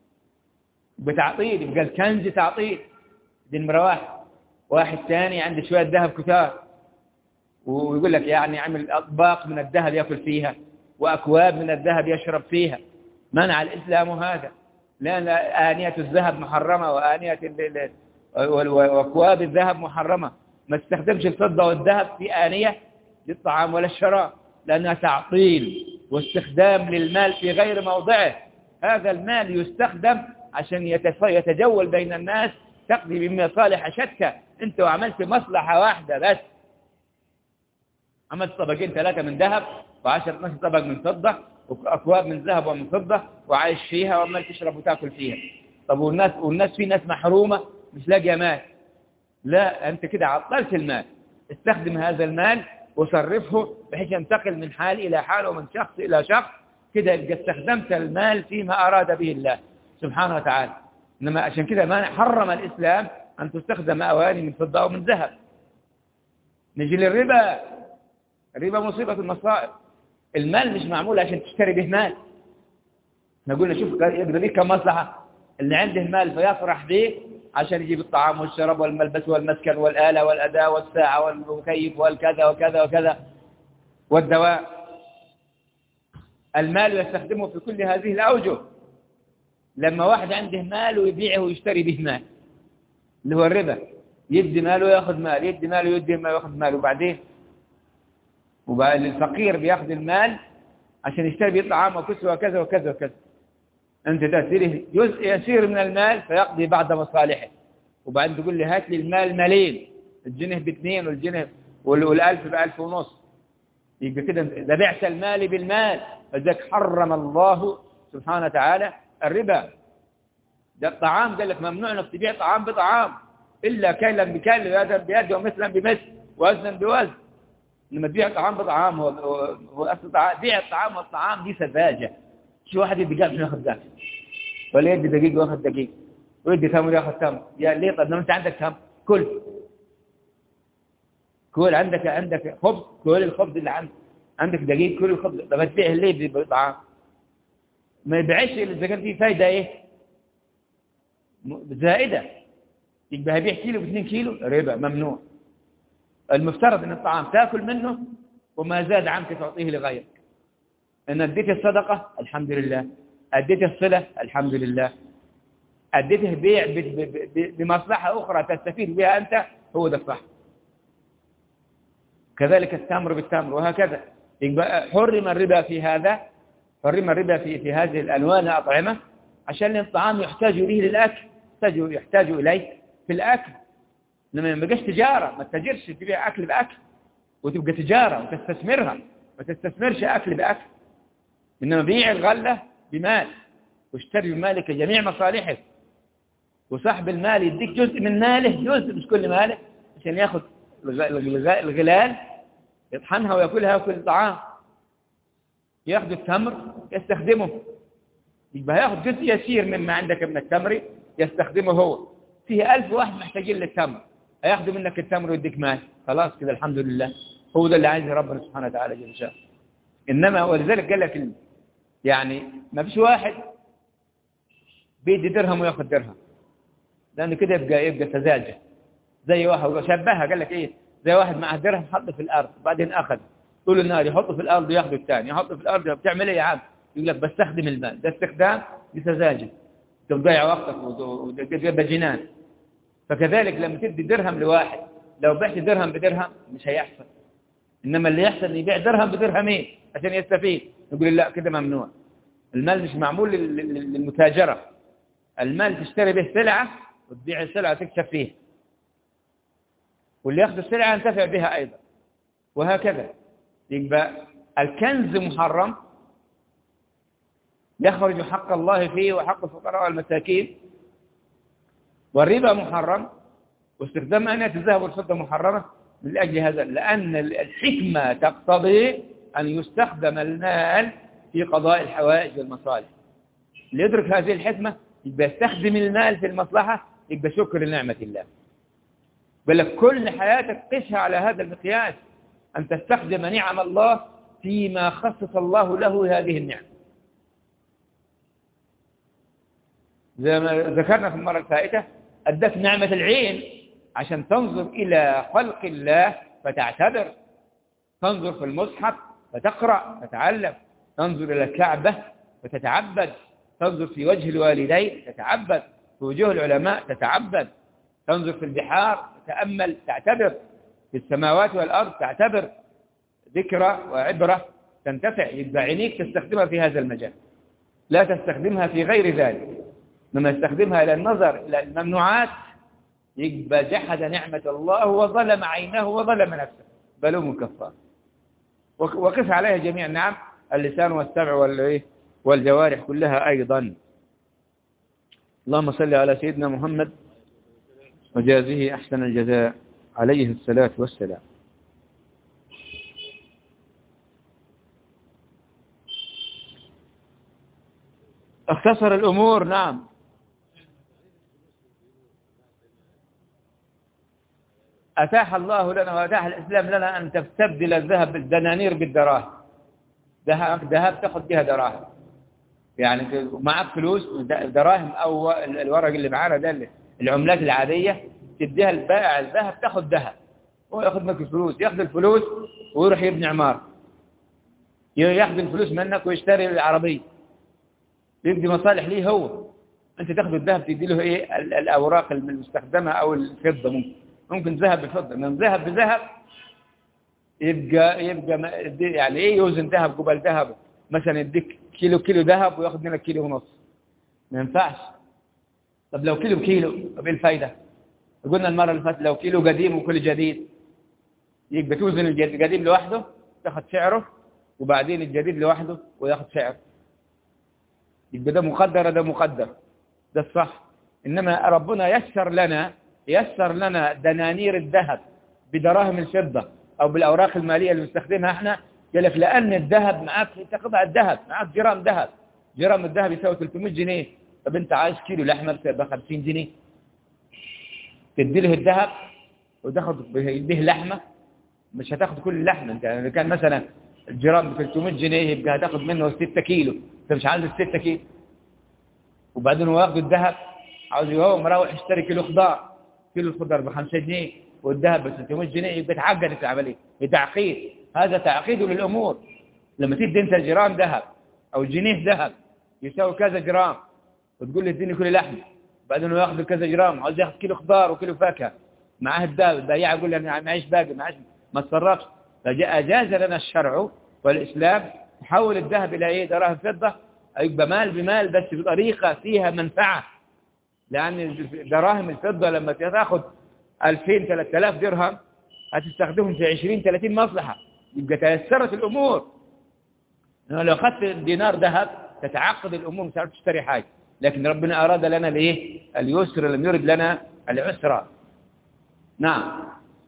بتعطيل، يبقى الكنز تعطيل. دي نمرة واحد ثاني عنده شوية ذهب كتار، ويقول لك يعني عمل أطباق من الذهب يأكل فيها، وأكواب من الذهب يشرب فيها. منع الإسلام هذا، لأن آنية الذهب محرمة، وأكواب الذهب محرمة. ما استخدمش الفضة والذهب في آنية للطعام ولا الشراب، لأنها تعطيل واستخدام للمال في غير موضعه. هذا المال يستخدم عشان يتجول بين الناس، تقضي بمصالح شتى. انت وعملت مصلحة واحدة بس، عملت طبقين 3 من ذهب، و10 12 طبق من فضة، وأكواب من ذهب ومن فضة، وعايش فيها وعمال تشرب وتاكل فيها. طب والناس في ناس محرومة مش لاقيه مال. لا، أنت كده عطلت المال. استخدم هذا المال وصرفه بحيث ينتقل من حال إلى حال ومن شخص إلى شخص. كده يبقى استخدمت المال فيما أراد به الله سبحانه وتعالى. إنما عشان كده ما حرم الإسلام أن تستخدم أواني من فضة أو من ذهب. نجي للربا. الربا مصيبة المصائب. المال مش معمول عشان تشتري به مال. نقول له شوف يقدر بيه كم مصلحة. اللي عنده مال فيفرح به عشان يجيب الطعام والشراب والملبس والمسكن والآلة والأداة والساعة والمكيف والكذا وكذا وكذا والدواء. المال يستخدمه في كل هذه الأوجه. لما واحد عنده مال ويبيعه ويشتري به مال، اللي هو الربا، يدي مال ويأخذ مال، يدي مال ويدي مال ويأخذ مال. وبعدين الفقير بيأخذ المال عشان يشتري به طعام وكسوة وكذا وكذا وكذا. أنت تأثيره جزء يسير من المال فيقضي بعض مصالحه. وبعدين تقول لي هات لي المال مالين، الجنيه ب2 والجنيه والألف ب1500. يبقى كده ده بعت المال بالمال. فذلك حرم الله سبحانه وتعالى الربا. ده الطعام قال لك ممنوع انك تبيع طعام بطعام إلا كيلا بكيل ويدا بيد ومثلا بمثل ووزنا بوزن. لما تبيع طعام بطعام هو أصل بيع الطعام والطعام دي سذاجة. شو واحد يدي قاف ياخذ قاف، ولا يدي دقيق وياخذ دقيق، ويدي تمر ياخذ تمر. يا ليه؟ طب لما أنت عندك تمر كل عندك خبز، كل الخبز اللي عندك دقيق، كل الخبز. طب تبيعه ليه بطعام؟ ما يبيعش إذا كان فيه فايدة إيه زائدة. يبقى هبيع كيلو ب2 كيلو، ربا ممنوع. المفترض ان الطعام تاكل منه وما زاد عنك تعطيه لغيرك. ان اديته الصدقه الحمد لله، اديته الصله الحمد لله، اديته بيع بمصلحه اخرى تستفيد بها انت، هو ده الصح. كذلك التمر بالتمر وهكذا. يبقى حرم الربا في هذا، حرم الربا في هذه الالوان الاطعمه، عشان الطعام يحتاج اليه للاكل، يحتاج اليه في الاكل. لما ما يبقاش تجاره، ما تتاجرش تبيع اكل باكل وتبقى تجاره وتستثمرها، ما تستثمرش اكل باكل. انما بيع الغله بمال، واشتري بمالك جميع مصالحك، وصاحب المال يديك جزء من ماله، جزء مش كل ماله، عشان ياخذ الغلال يطحنها وياكلها، ياكل طعام، ياخذ التمر يستخدمه. يبقى ياخذ جزء يسير مما عندك من التمر يستخدمه هو. فيه 1000 واحد محتاجين للتمر، هياخذوا منك التمر ويديك مال، خلاص كده الحمد لله. هو ده اللي عايزه ربنا سبحانه وتعالى جل شانه. انما ولذلك قال لك يعني ما فيش واحد بيدي درهم وياخذ درهم، لانه كده يبقى سذاجه. زي واحد شبهها قال لك ايه، زي واحد معه درهم حطه في الارض وبعدين اخذ طول النهار يحطه في الارض وياخذه الثاني، يحطه في الارض. بتعمل ايه يا عم؟ يقول لك بستخدم المال ده استخدام بسذاجه، تضيع وقتك وتبقى جنان. فكذلك لما تدي درهم لواحد، لو بعت درهم بدرهم مش هيحصل. انما اللي يحصل ان يبيع درهم بدرهمين عشان يستفيد، يقول لا كده ممنوع. المال مش معمول للمتاجره، المال تشتري به سلعه وتبيع السلعه تكسب فيها، واللي ياخذ السلعه ينتفع بها ايضا، وهكذا. يبقى الكنز محرم، يخرج حق الله فيه وحق الفقراء والمساكين. والربا محرم، واستخدام آنية الذهب والفضة محرمة من أجل هذا، لأن الحكمة تقتضي أن يستخدم المال في قضاء الحوائج والمصالح. اللي يدرك هذه الحكمة يبقى يستخدم المال في المصلحة، يبقى شكر لنعمة الله. بل كل حياتك قسها على هذا المقياس، أن تستخدم نعم الله فيما خصص الله له هذه النعم. زي ما ذكرنا في المرة الفائتة، أدت نعمة العين عشان تنظر إلى خلق الله فتعتبر، تنظر في المصحف فتقرأ تتعلم، تنظر إلى الكعبة فتتعبد، تنظر في وجه الوالدين تتعبد، في وجوه العلماء تتعبد، تنظر في البحار تتأمل تعتبر، في السماوات والأرض تعتبر، ذكرى وعبرة تنتفع. يبقى عينيك تستخدمها في هذا المجال، لا تستخدمها في غير ذلك. لما يستخدمها إلى النظر إلى الممنوعات يبقى جحد نعمة الله وظلم عينه وظلم نفسه، بل هو كفار. وقف عليها جميع النعم، اللسان والسمع والجوارح كلها أيضا. اللهم صل على سيدنا محمد وجازه أحسن الجزاء عليه الصلاة والسلام. اختصر الأمور. نعم، أتاح الله لنا وأتاح الإسلام لنا أن تستبدل الذهب بالدنانير بالدراهم. ذهب تأخذ بها دراهم، يعني معك فلوس دراهم أو الورق اللي معانا ده العملات العادية، تديها البائع الذهب تأخذ ذهب، هو يأخذ منك الفلوس، يأخذ الفلوس ويروح يبني عمار، يأخذ الفلوس منك ويشتري العربية، يبدي مصالح ليه هو. أنت تأخذ الذهب تدي له إيه الأوراق المستخدمة أو الفضة، ممكن ذهب بفضة، من ذهب بذهب يبقى يعني إيه يوزن ذهب قبل ذهب. مثلا يديك كيلو ذهب ويأخذ منك كيلو ونص، ما ينفعش. طب لو كيلو طب إيه الفايدة؟ قلنا المرة اللي فاتت لو كيلو قديم وكل جديد، يبقى توزن القديم لوحده تاخذ سعره، وبعدين الجديد لوحده وياخذ سعره، يبقى ده مقدر ده مقدر، ده الصح. إنما ربنا يسر لنا دنانير الذهب بدراهم الفضة أو بالأوراق المالية اللي بنستخدمها احنا، قال لك لأن الذهب معك، انت قطع الذهب معك جرام ذهب، جرام الذهب يساوي 300 جنيه. طب انت عايز كيلو لحمة ب 50 جنيه، تدي له الذهب وتاخد به لحمة؟ مش هتاخد كل اللحمة. انت اذا كان مثلا الجرام ب 300 جنيه يبقى هتاخد منه 6 كيلو، انت مش عايز ال 6 كيلو. وبعدين هو ياخد الذهب، عاوز هو مروح يشتري كيلو خضار، كيلو الخضار ب 5 جنيه والذهب ب 600 جنيه، يبقى تعقدت العملية، بتعقيد. هذا تعقيد للأمور. لما تدي انت جرام ذهب او جنيه ذهب يساوي كذا جرام، وتقول له اديني كل لحمه، بعدين هو ياخذ كذا جرام، عاوز ياخذ كيلو خضار وكيلو فاكهه معاه الذهب، البياع يقول له انا معيش باقي، معيش، ما تصرفش. فأجاز لنا الشرع والإسلام تحول الذهب إلى إيه؟ دراهم فضة، يبقى مال بمال، بس بطريقة فيها منفعة. لأن دراهم الفضة لما تاخذ 2000 3000 درهم هتستخدمهم في 20 30 مصلحة، يبقى تيسرت الأمور. لو أخذت دينار ذهب تتعقد الأمور، مش عارف تشتري حاجة. لكن ربنا أراد لنا الإيه؟ اليسر، لم يرد لنا العسر. نعم.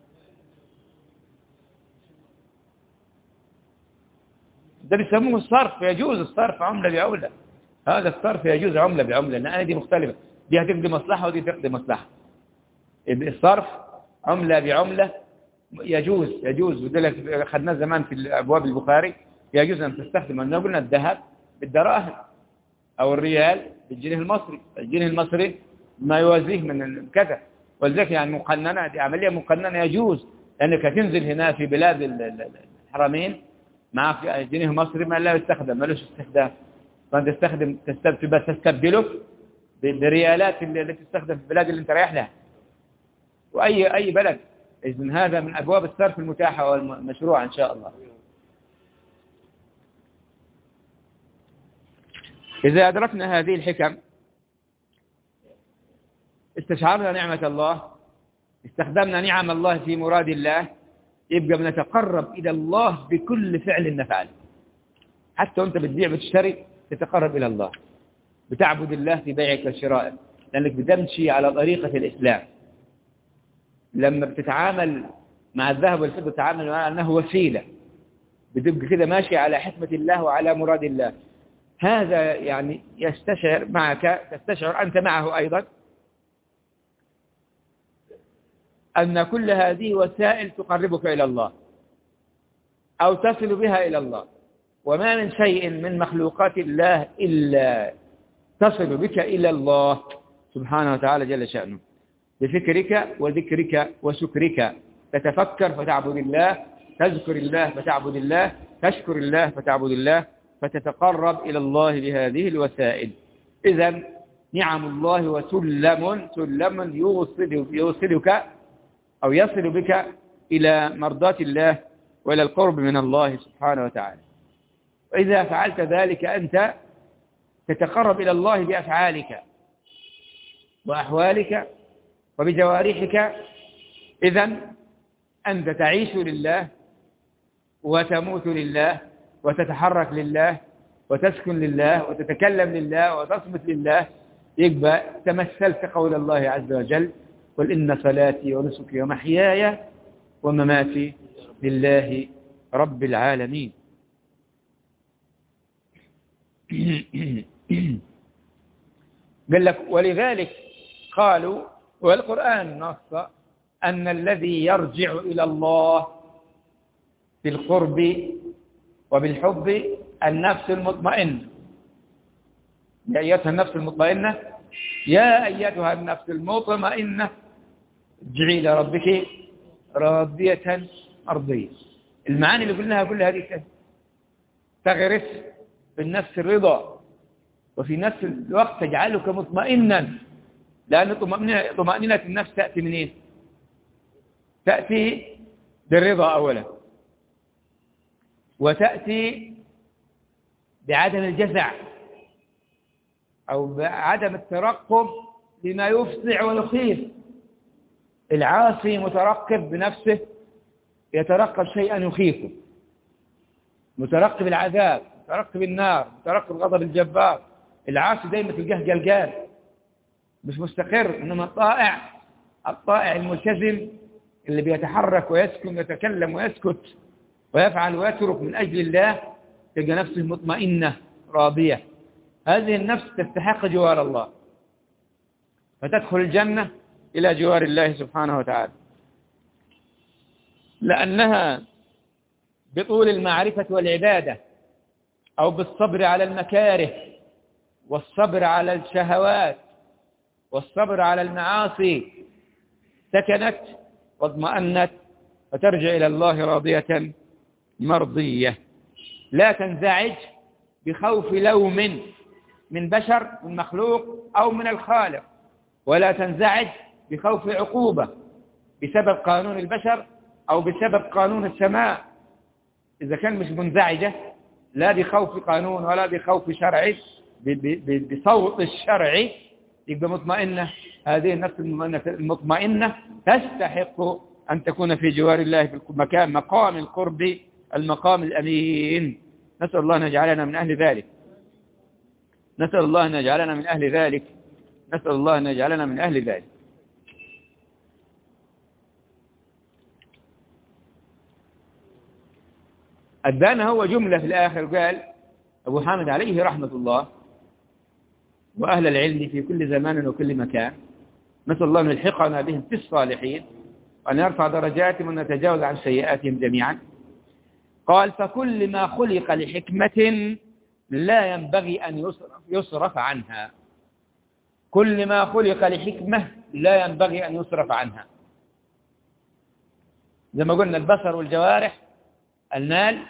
ده بيسموه الصرف، يجوز الصرف عملة بعملة. هذا الصرف يجوز عملة بعملة، لأن دي مختلفة، دي هتقضي مصلحة ودي تقضي مصلحة. الصرف عملة بعملة يجوز وذلك أخذناه زمان في أبواب البخاري، يجوز أن تستخدم. أنه قلنا الذهب بالدراهم أو الريال بالجنيه المصري، الجنيه المصري ما يوازيه من كذا، ولذلك يعني مقننة، دي عملية مقننة يجوز. لأنك تنزل هنا في بلاد الحرمين معك جنيه مصري ما لا يستخدم، ما لهش استخدام، فأنت تستبدله بالريالات اللي تستخدم في البلاد اللي انت رايح لها، وأي بلد. إذن هذا من أبواب الصرف المتاحة والمشروعة إن شاء الله. إذا أدركنا هذه الحكم استشعرنا نعمة الله، استخدمنا نعم الله في مراد الله، يبقى بنتقرب إلى الله بكل فعل نفعله. حتى وانت بتبيع بتشتري تتقرب إلى الله، بتعبد الله في بيعك وشرائك، لأنك بتمشي على طريقة الإسلام. لما بتتعامل مع الذهب والفضة تتعامل مع أنه وسيلة، بتبقى كده ماشي على حكمة الله وعلى مراد الله. هذا يعني يستشعر معك، تستشعر أنت معه أيضا أن كل هذه وسائل تقربك إلى الله أو تصل بها إلى الله. وما من شيء من مخلوقات الله إلا تصل بك إلى الله سبحانه وتعالى جل شأنه، بفكرك وذكرك وشكرك. تتفكر فتعبد الله، تذكر الله فتعبد الله، تشكر الله فتعبد الله، فتتقرب إلى الله بهذه الوسائل. إذن نعم الله وسلم يوصلك أو يصل بك إلى مرضاة الله وإلى القرب من الله سبحانه وتعالى. وإذا فعلت ذلك أنت تتقرب إلى الله بأفعالك وأحوالك وبجوارحك. إذن أنت تعيش لله وتموت لله وتتحرك لله وتسكن لله وتتكلم لله وتصمت لله. يبقى تمثلت قول الله عز وجل: قل إن صلاتي ونسكي ومحياي ومماتي لله رب العالمين. قال لك: ولذلك قالوا، والقرآن نص أن الذي يرجع إلى الله في القرب وبالحب النفس المطمئنة. يا أيتها النفس المطمئنة، يا أيتها النفس المطمئنة ارجعي إلى ربك راضية مرضية. المعاني اللي قلناها كل هذه تغرس في النفس الرضا، وفي نفس الوقت تجعلك مطمئنا. لأن طمأنينة النفس تأتي منين؟ تأتي بالرضا أولا، وتأتي بعدم الجزع أو بعدم الترقب لما يفزع ويخيف. العاصي مترقب بنفسه، يترقب شيئا يخيفه، مترقب العذاب، مترقب النار، مترقب غضب الجبار. العاصي دايما تلقاه قلقان مش مستقر. إنما الطائع الملتزم اللي بيتحرك ويسكن ويتكلم ويسكت ويفعل ويترك من أجل الله، تلقى نفسه مطمئنة راضية. هذه النفس تستحق جوار الله، فتدخل الجنة إلى جوار الله سبحانه وتعالى، لأنها بطول المعرفة والعبادة، أو بالصبر على المكاره والصبر على الشهوات والصبر على المعاصي، سكنت واطمأنت فترجع إلى الله راضية مرضية، لا تنزعج بخوف لوم من بشر، من مخلوق أو من الخالق، ولا تنزعج بخوف عقوبة بسبب قانون البشر أو بسبب قانون السماء. إذا كان مش منزعجة لا بخوف قانون ولا بخوف شرعي، بصوت الشرعي، يبقى مطمئنة. هذه النفس المطمئنة تستحق أن تكون في جوار الله في مكان مقام القرب، المقام الأمين. نسأل الله أن يجعلنا من أهل ذلك، نسأل الله أن يجعلنا من أهل ذلك، نسأل الله أن يجعلنا من أهل ذلك. أدانا هو جملة في الآخر، قال أبو حامد عليه رحمة الله: وأهل العلم في كل زمان وكل مكان، نسأل الله أن يلحقنا بهم في الصالحين وأن يرفع درجاتهم وأن يتجاوز عن سيئاتهم جميعا. قال: فكل ما خلق لحكمة لا ينبغي أن يصرف عنها. كل ما خلق لحكمة لا ينبغي أن يصرف عنها. زي ما قلنا البصر والجوارح، المال،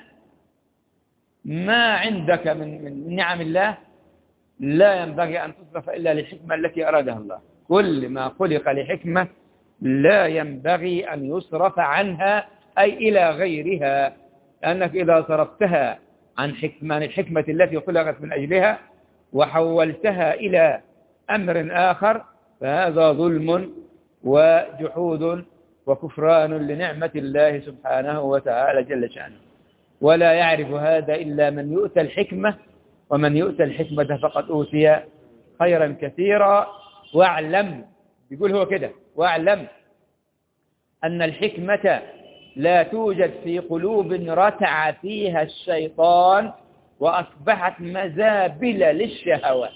ما عندك من نعم الله لا ينبغي أن تصرف إلا للحكمة التي أرادها الله. كل ما خلق لحكمة لا ينبغي أن يصرف عنها، أي إلى غيرها، لأنك إذا صرفتها عن الحكمة التي خلقت من أجلها وحولتها إلى أمر آخر فهذا ظلم وجحود وكفران لنعمة الله سبحانه وتعالى جل شأنه. ولا يعرف هذا إلا من يؤتى الحكمة، ومن يؤتى الحكمة فقد أوتي خيرا كثيرا. واعلم، يقول هو كده: واعلم أن الحكمة لا توجد في قلوب رتع فيها الشيطان وأصبحت مزابل للشهوات.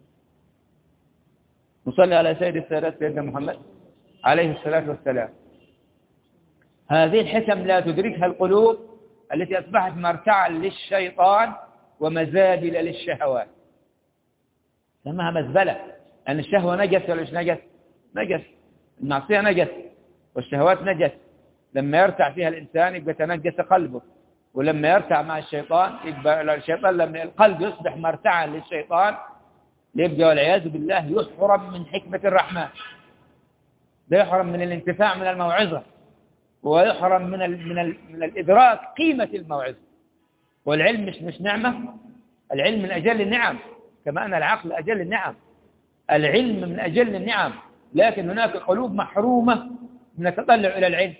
نصلي على سيد السادات سيدنا محمد عليه الصلاة والسلام. هذه الحكم لا تدركها القلوب التي أصبحت مرتعا للشيطان ومزابل للشهوات. سماها مزبلة، أن الشهوة نجس ولا مش نجس؟ نجس. المعصية نجس والشهوات نجس. لما يرتع فيها الإنسان يبقى تنجس قلبه، ولما يرتع مع الشيطان يبقى الشيطان، لما القلب يصبح مرتعا للشيطان يبقى والعياذ بالله يحرم من حكمة الرحمن، يحرم من الانتفاع من الموعظة، ويحرم من الإدراك قيمة الموعظة. والعلم مش نعمة، العلم من أجل النعم، كما أن العقل أجل النعم. العلم من أجل النعم، لكن هناك قلوب محرومة من التطلع إلى العلم،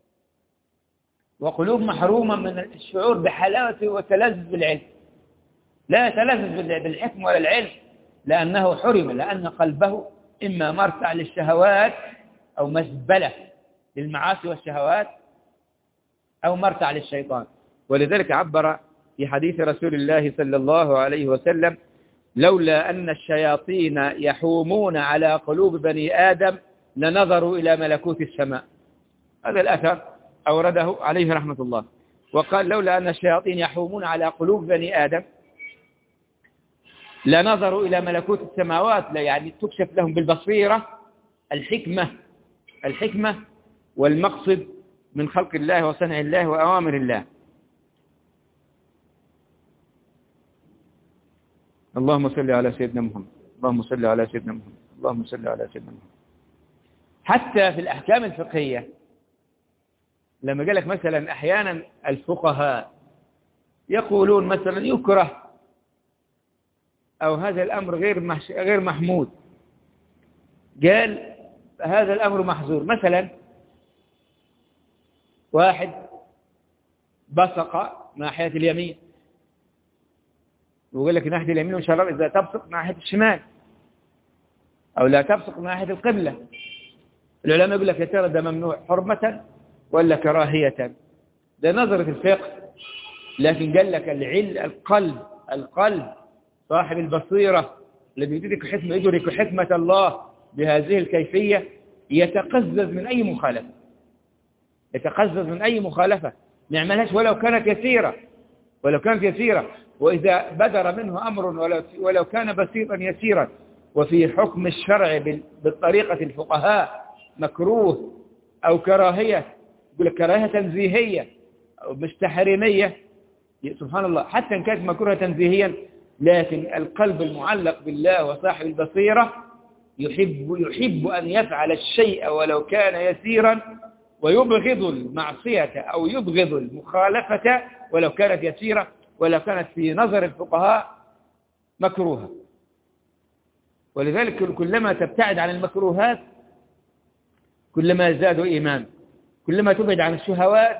وقلوب محرومة من الشعور بحلاوة وتلذذ بالعلم. لا يتلذذ بالحكم ولا العلم لأنه حرم، لأن قلبه إما مرتع للشهوات أو مزبلة للمعاصي والشهوات أو مرتع للشيطان. ولذلك عبر في حديث رسول الله صلى الله عليه وسلم: لولا أن الشياطين يحومون على قلوب بني آدم لنظروا إلى ملكوت السماء. هذا الأثر أورده عليه رحمة الله. وقال: لولا أن الشياطين يحومون على قلوب بني آدم لنظروا إلى ملكوت السماوات، يعني تكشف لهم بالبصيرة الحكمة والمقصد من خلق الله وصنع الله وأوامر الله. اللهم صل على سيدنا محمد، اللهم صل على سيدنا محمد، اللهم صل على سيدنا محمد. حتى في الأحكام الفقهية لما قال لك مثلا أحيانا الفقهاء يقولون مثلا يكره أو هذا الأمر غير محمود، قال هذا الأمر محظور. مثلا واحد بصق ناحية اليمين، ويقول لك ناحية اليمين إن شاء الله إذا تبصق ناحية الشمال، أو لا تبصق ناحية القبلة. العلماء يقول لك يا ترى ده ممنوع حرمة ولا كراهية؟ ده نظرة الفقه. لكن قال لك القلب صاحب البصيرة الذي يدرك حكمة الله بهذه الكيفية يتقزز من أي مخالفة، ما يعملهاش ولو كانت يسيرة. وإذا بدر منه أمر ولو كان بسيطا يسيرا وفي حكم الشرع بالطريقة الفقهاء مكروه أو كراهية، يقول لك كراهية تنزيهية أو مش تحريمية، سبحان الله، حتى إن كانت مكروهة تنزيهيا، لكن القلب المعلق بالله وصاحب البصيرة يحب أن يفعل الشيء ولو كان يسيرا، ويبغض المعصية أو يبغض المخالفة ولو كانت يسيرة، ولو كانت في نظر الفقهاء مكروهة. ولذلك كلما تبتعد عن المكروهات كلما زادوا إيمان، كلما تبعد عن الشهوات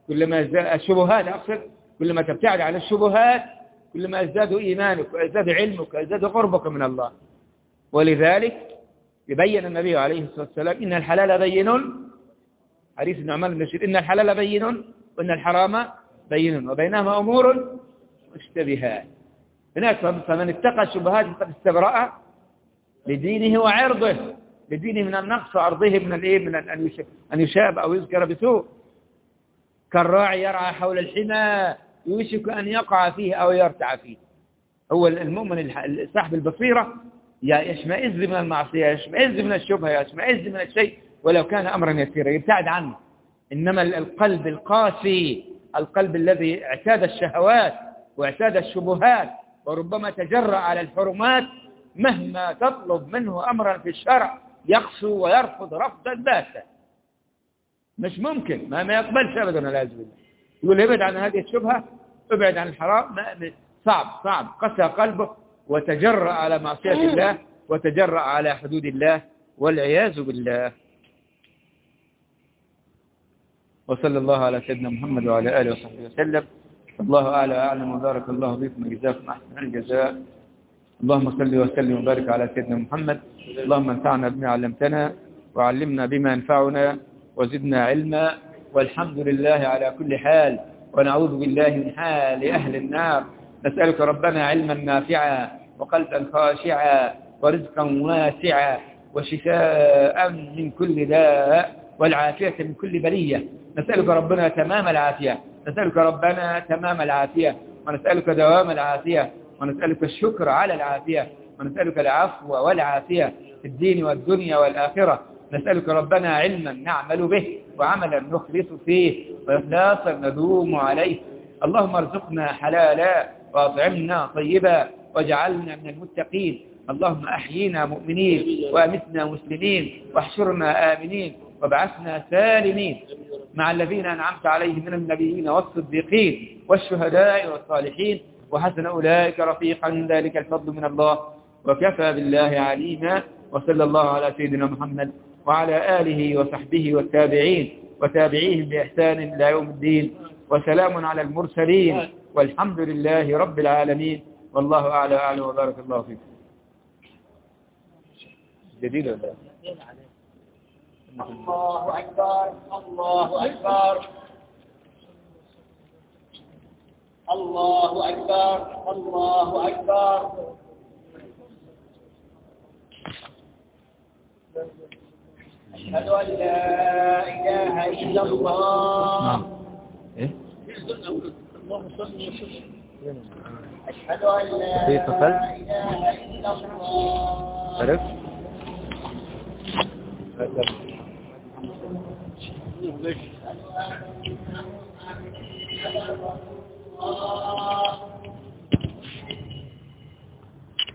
كلما تبتعد عن الشبهات كلما ازدادوا إيمانك وازداد علمك وازداد قربك من الله. ولذلك يبين النبي عليه الصلاة والسلام إن الحلال بين، حديث النعمان بن بشير، إن الحلال بين وإن الحرام بين وبينهما أمور مشتبهات. هناك فمن اتقى الشبهات فقد استبرأ لدينه وعرضه، لدينه من النقص وعرضه من أن يشاب أو يذكر بسوء. كالراعي يرعى حول الحمى يوشك أن يقع فيه أو يرتع فيه. هو المؤمن صاحب البصيرة يشمئز من المعصية، يشمئز من الشبهة، يشمئز من الشيء ولو كان أمرا يسيرا يبتعد عنه. إنما القلب القاسي، القلب الذي اعتاد الشهوات واعتاد الشبهات وربما تجرأ على الحرمات، مهما تطلب منه أمرا في الشرع يقسو ويرفض رفضا باتا، مش ممكن، ما يقبلش أبدا العياذ بالله. يقول ابعد عن هذه الشبهة، ابعد عن الحرام، صعب قسى قلبه وتجرأ على معصية الله وتجرأ على حدود الله والعياذ بالله. وصلى الله على سيدنا محمد وعلى آله وصحبه وسلم. الله أعلى وأعلم وبارك الله بكم وجزاكم أحسن الجزاء. اللهم صل وسلم وبارك على سيدنا محمد. اللهم انفعنا بما علمتنا وعلمنا بما ينفعنا وزدنا علما، والحمد لله على كل حال، ونعوذ بالله من حال أهل النار. نسألك ربنا علما نافعا وقلبا خاشعا ورزقا واسعا وشفاء من كل داء والعافية من كل بلية. نسألك ربنا تمام العافية، نسألك ربنا تمام العافية، ونسألك دوام العافية، ونسألك الشكر على العافية، ونسألك العفو والعافية في الدين والدنيا والآخرة. نسألك ربنا علما نعمل به وعملا نخلص فيه وإخلاصا ندوم عليه. اللهم ارزقنا حلالا وأطعمنا طيبا واجعلنا من المتقين. اللهم أحيينا مؤمنين وأمتنا مسلمين واحشرنا آمنين وابعثنا سالمين مع الذين أنعمت عليهم من النبيين والصديقين والشهداء والصالحين، وحسن أولئك رفيقا، ذلك الفضل من الله وكفى بالله عليما. وصلى الله على سيدنا محمد وعلى آله وصحبه والتابعين وتابعيهم بإحسان إلى يوم الدين، وسلام على المرسلين والحمد لله رب العالمين. والله أعلى وأعلم وبارك الله فيكم. جديد ولا الله أكبر الله أكبر الله أكبر الله أكبر. أشهد أن لا إله إلا الله. أشهد أن لا إله إلا الله. عرفت؟ أشهد أن